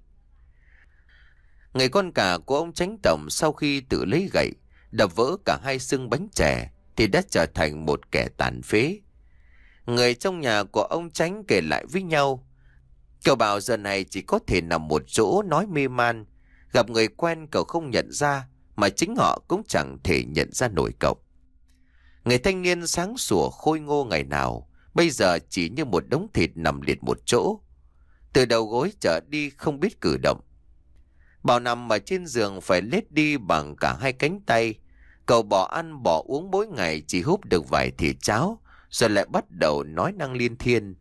Người con cả của ông Chánh tổng sau khi tự lấy gậy đập vỡ cả hai xương bánh chè thì đã trở thành một kẻ tàn phế. Người trong nhà của ông Chánh kể lại với nhau, cậu Bảo giờ này chỉ có thể nằm một chỗ nói mê man, Gặp người quen cậu không nhận ra, mà chính họ cũng chẳng thể nhận ra nổi cậu. Người thanh niên sáng sủa khôi ngô ngày nào, bây giờ chỉ như một đống thịt nằm liệt một chỗ. Từ đầu gối trở đi không biết cử động. Bảo nằm ở trên giường phải lết đi bằng cả hai cánh tay. Cậu bỏ ăn bỏ uống mỗi ngày chỉ húp được vài thìa cháo, rồi lại bắt đầu nói năng liên thiên.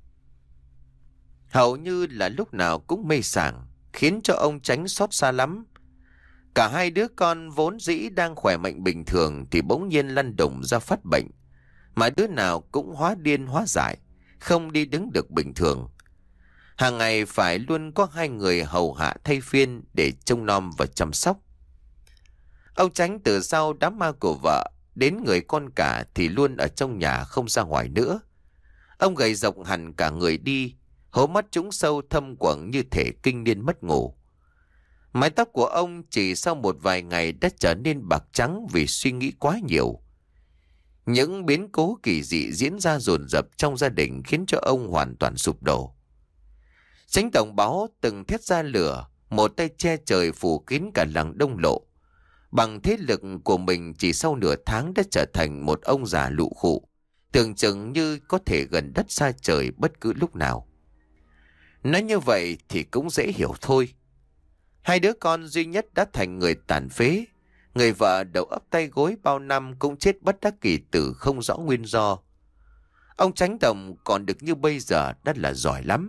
Hầu như là lúc nào cũng mê sảng, khiến cho ông Chánh xót xa lắm. Cả hai đứa con vốn dĩ đang khỏe mạnh bình thường thì bỗng nhiên lăn đùng ra phát bệnh. Mà đứa nào cũng hóa điên hóa dại, không đi đứng được bình thường. Hàng ngày phải luôn có hai người hầu hạ thay phiên để trông nom và chăm sóc. Ông Chánh từ sau đám ma của vợ đến người con cả thì luôn ở trong nhà không ra ngoài nữa. Ông gầy rộc hẳn cả người đi, hố mắt trũng sâu thâm quầng như thể kinh niên mất ngủ. Mái tóc của ông chỉ sau một vài ngày đã trở nên bạc trắng vì suy nghĩ quá nhiều. Những biến cố kỳ dị diễn ra dồn dập trong gia đình khiến cho ông hoàn toàn sụp đổ. Chánh tổng báo từng thét ra lửa, một tay che trời phủ kín cả làng Đông Lộ. Bằng thế lực của mình chỉ sau nửa tháng đã trở thành một ông già lụ khụ, tưởng chừng như có thể gần đất xa trời bất cứ lúc nào. Nói như vậy thì cũng dễ hiểu thôi. Hai đứa con duy nhất đã thành người tàn phế. Người vợ đầu ấp tay gối bao năm cũng chết bất đắc kỳ tử không rõ nguyên do. Ông Chánh tổng còn được như bây giờ đã là giỏi lắm.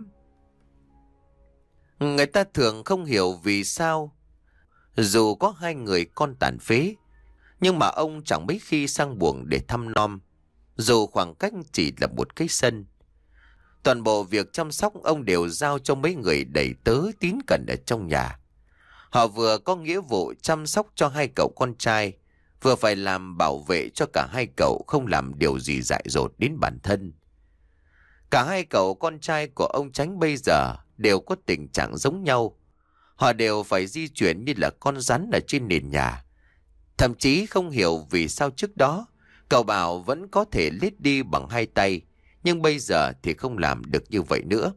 Người ta thường không hiểu vì sao dù có hai người con tàn phế, nhưng mà ông chẳng mấy khi sang buồng để thăm nom, dù khoảng cách chỉ là một cái sân. Toàn bộ việc chăm sóc ông đều giao cho mấy người đầy tớ tín cẩn ở trong nhà. Họ vừa có nghĩa vụ chăm sóc cho hai cậu con trai, vừa phải làm bảo vệ cho cả hai cậu không làm điều gì dại dột đến bản thân. Cả hai cậu con trai của ông Chánh bây giờ đều có tình trạng giống nhau. Họ đều phải di chuyển như là con rắn ở trên nền nhà. Thậm chí không hiểu vì sao trước đó cậu Bảo vẫn có thể lết đi bằng hai tay, nhưng bây giờ thì không làm được như vậy nữa.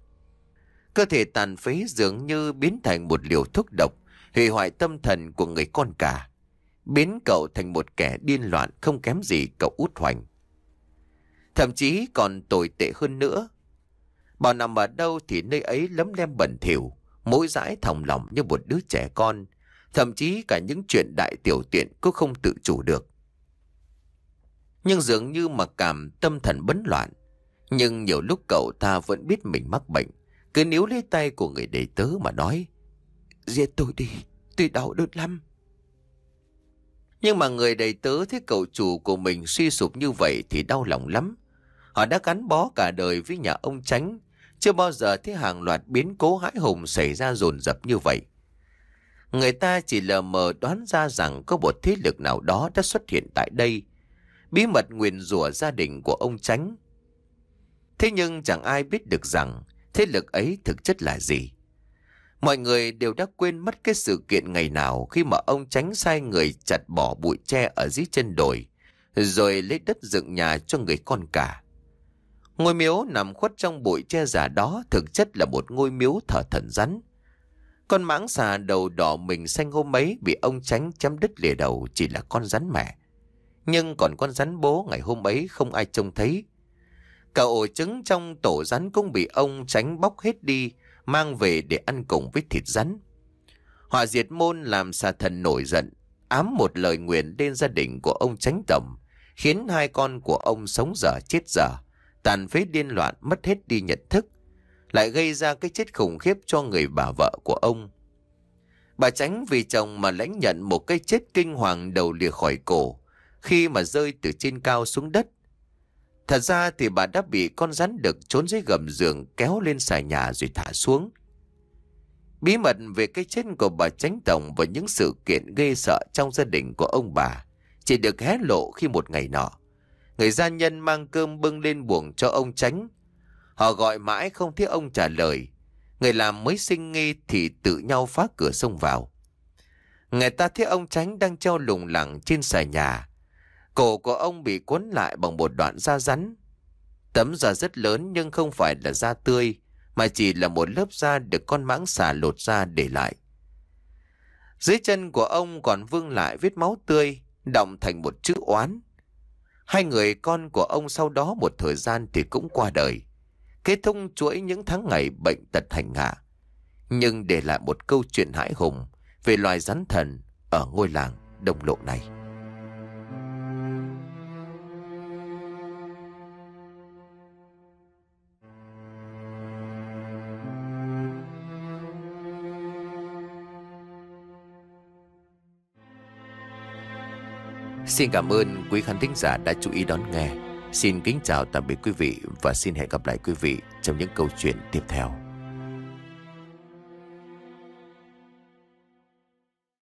Cơ thể tàn phế dường như biến thành một liều thuốc độc, hủy hoại tâm thần của người con cả, biến cậu thành một kẻ điên loạn không kém gì cậu Út Hoành. Thậm chí còn tồi tệ hơn nữa. Bảo nằm ở đâu thì nơi ấy lấm lem bẩn thỉu, mỗi dãi thòng lòng như một đứa trẻ con, thậm chí cả những chuyện đại tiểu tiện cũng không tự chủ được. Nhưng dường như mặc cảm tâm thần bấn loạn, nhưng nhiều lúc cậu ta vẫn biết mình mắc bệnh, cứ níu lấy tay của người đầy tớ mà nói: "Giết tôi đi, tôi đau đớn lắm." Nhưng mà người đầy tớ thấy cậu chủ của mình suy sụp như vậy thì đau lòng lắm. Họ đã gắn bó cả đời với nhà ông Chánh, chưa bao giờ thấy hàng loạt biến cố hãi hùng xảy ra dồn dập như vậy. Người ta chỉ lờ mờ đoán ra rằng có một thế lực nào đó đã xuất hiện tại đây, bí mật nguyền rủa gia đình của ông Chánh. Thế nhưng chẳng ai biết được rằng thế lực ấy thực chất là gì. Mọi người đều đã quên mất cái sự kiện ngày nào khi mà ông Chánh sai người chặt bỏ bụi tre ở dưới chân đồi, rồi lấy đất dựng nhà cho người con cả. Ngôi miếu nằm khuất trong bụi tre già đó thực chất là một ngôi miếu thờ thần rắn. Con mãng xà đầu đỏ mình xanh hôm ấy bị ông Chánh chém đứt lìa đầu chỉ là con rắn mẹ. Nhưng còn con rắn bố ngày hôm ấy không ai trông thấy. Cả ổ trứng trong tổ rắn cũng bị ông Chánh bóc hết đi, mang về để ăn cùng với thịt rắn. Họa diệt môn làm xà thần nổi giận, ám một lời nguyền lên gia đình của ông Chánh tổng, khiến hai con của ông sống dở chết dở, tàn phế điên loạn mất hết đi nhận thức, lại gây ra cái chết khủng khiếp cho người bà vợ của ông. Bà Chánh vì chồng mà lãnh nhận một cái chết kinh hoàng đầu lìa khỏi cổ khi mà rơi từ trên cao xuống đất. Thật ra thì bà đã bị con rắn đực trốn dưới gầm giường kéo lên xà nhà rồi thả xuống. Bí mật về cái chết của bà Chánh tổng và những sự kiện ghê sợ trong gia đình của ông bà chỉ được hé lộ khi một ngày nọ, người gia nhân mang cơm bưng lên buồng cho ông Chánh. Họ gọi mãi không thấy ông trả lời. Người làm mới sinh nghi thì tự nhau phá cửa xông vào. Người ta thấy ông Chánh đang treo lủng lẳng trên xà nhà. Cổ của ông bị cuốn lại bằng một đoạn da rắn. Tấm da rất lớn nhưng không phải là da tươi, mà chỉ là một lớp da được con mãng xà lột ra để lại. Dưới chân của ông còn vương lại vết máu tươi, đọng thành một chữ oán. Hai người con của ông sau đó một thời gian thì cũng qua đời, kết thúc chuỗi những tháng ngày bệnh tật hành hạ, nhưng để lại một câu chuyện hãi hùng về loài rắn thần ở ngôi làng Đông Lộ này. Xin cảm ơn quý khán thính giả đã chú ý đón nghe. Xin kính chào tạm biệt quý vị và xin hẹn gặp lại quý vị trong những câu chuyện tiếp theo.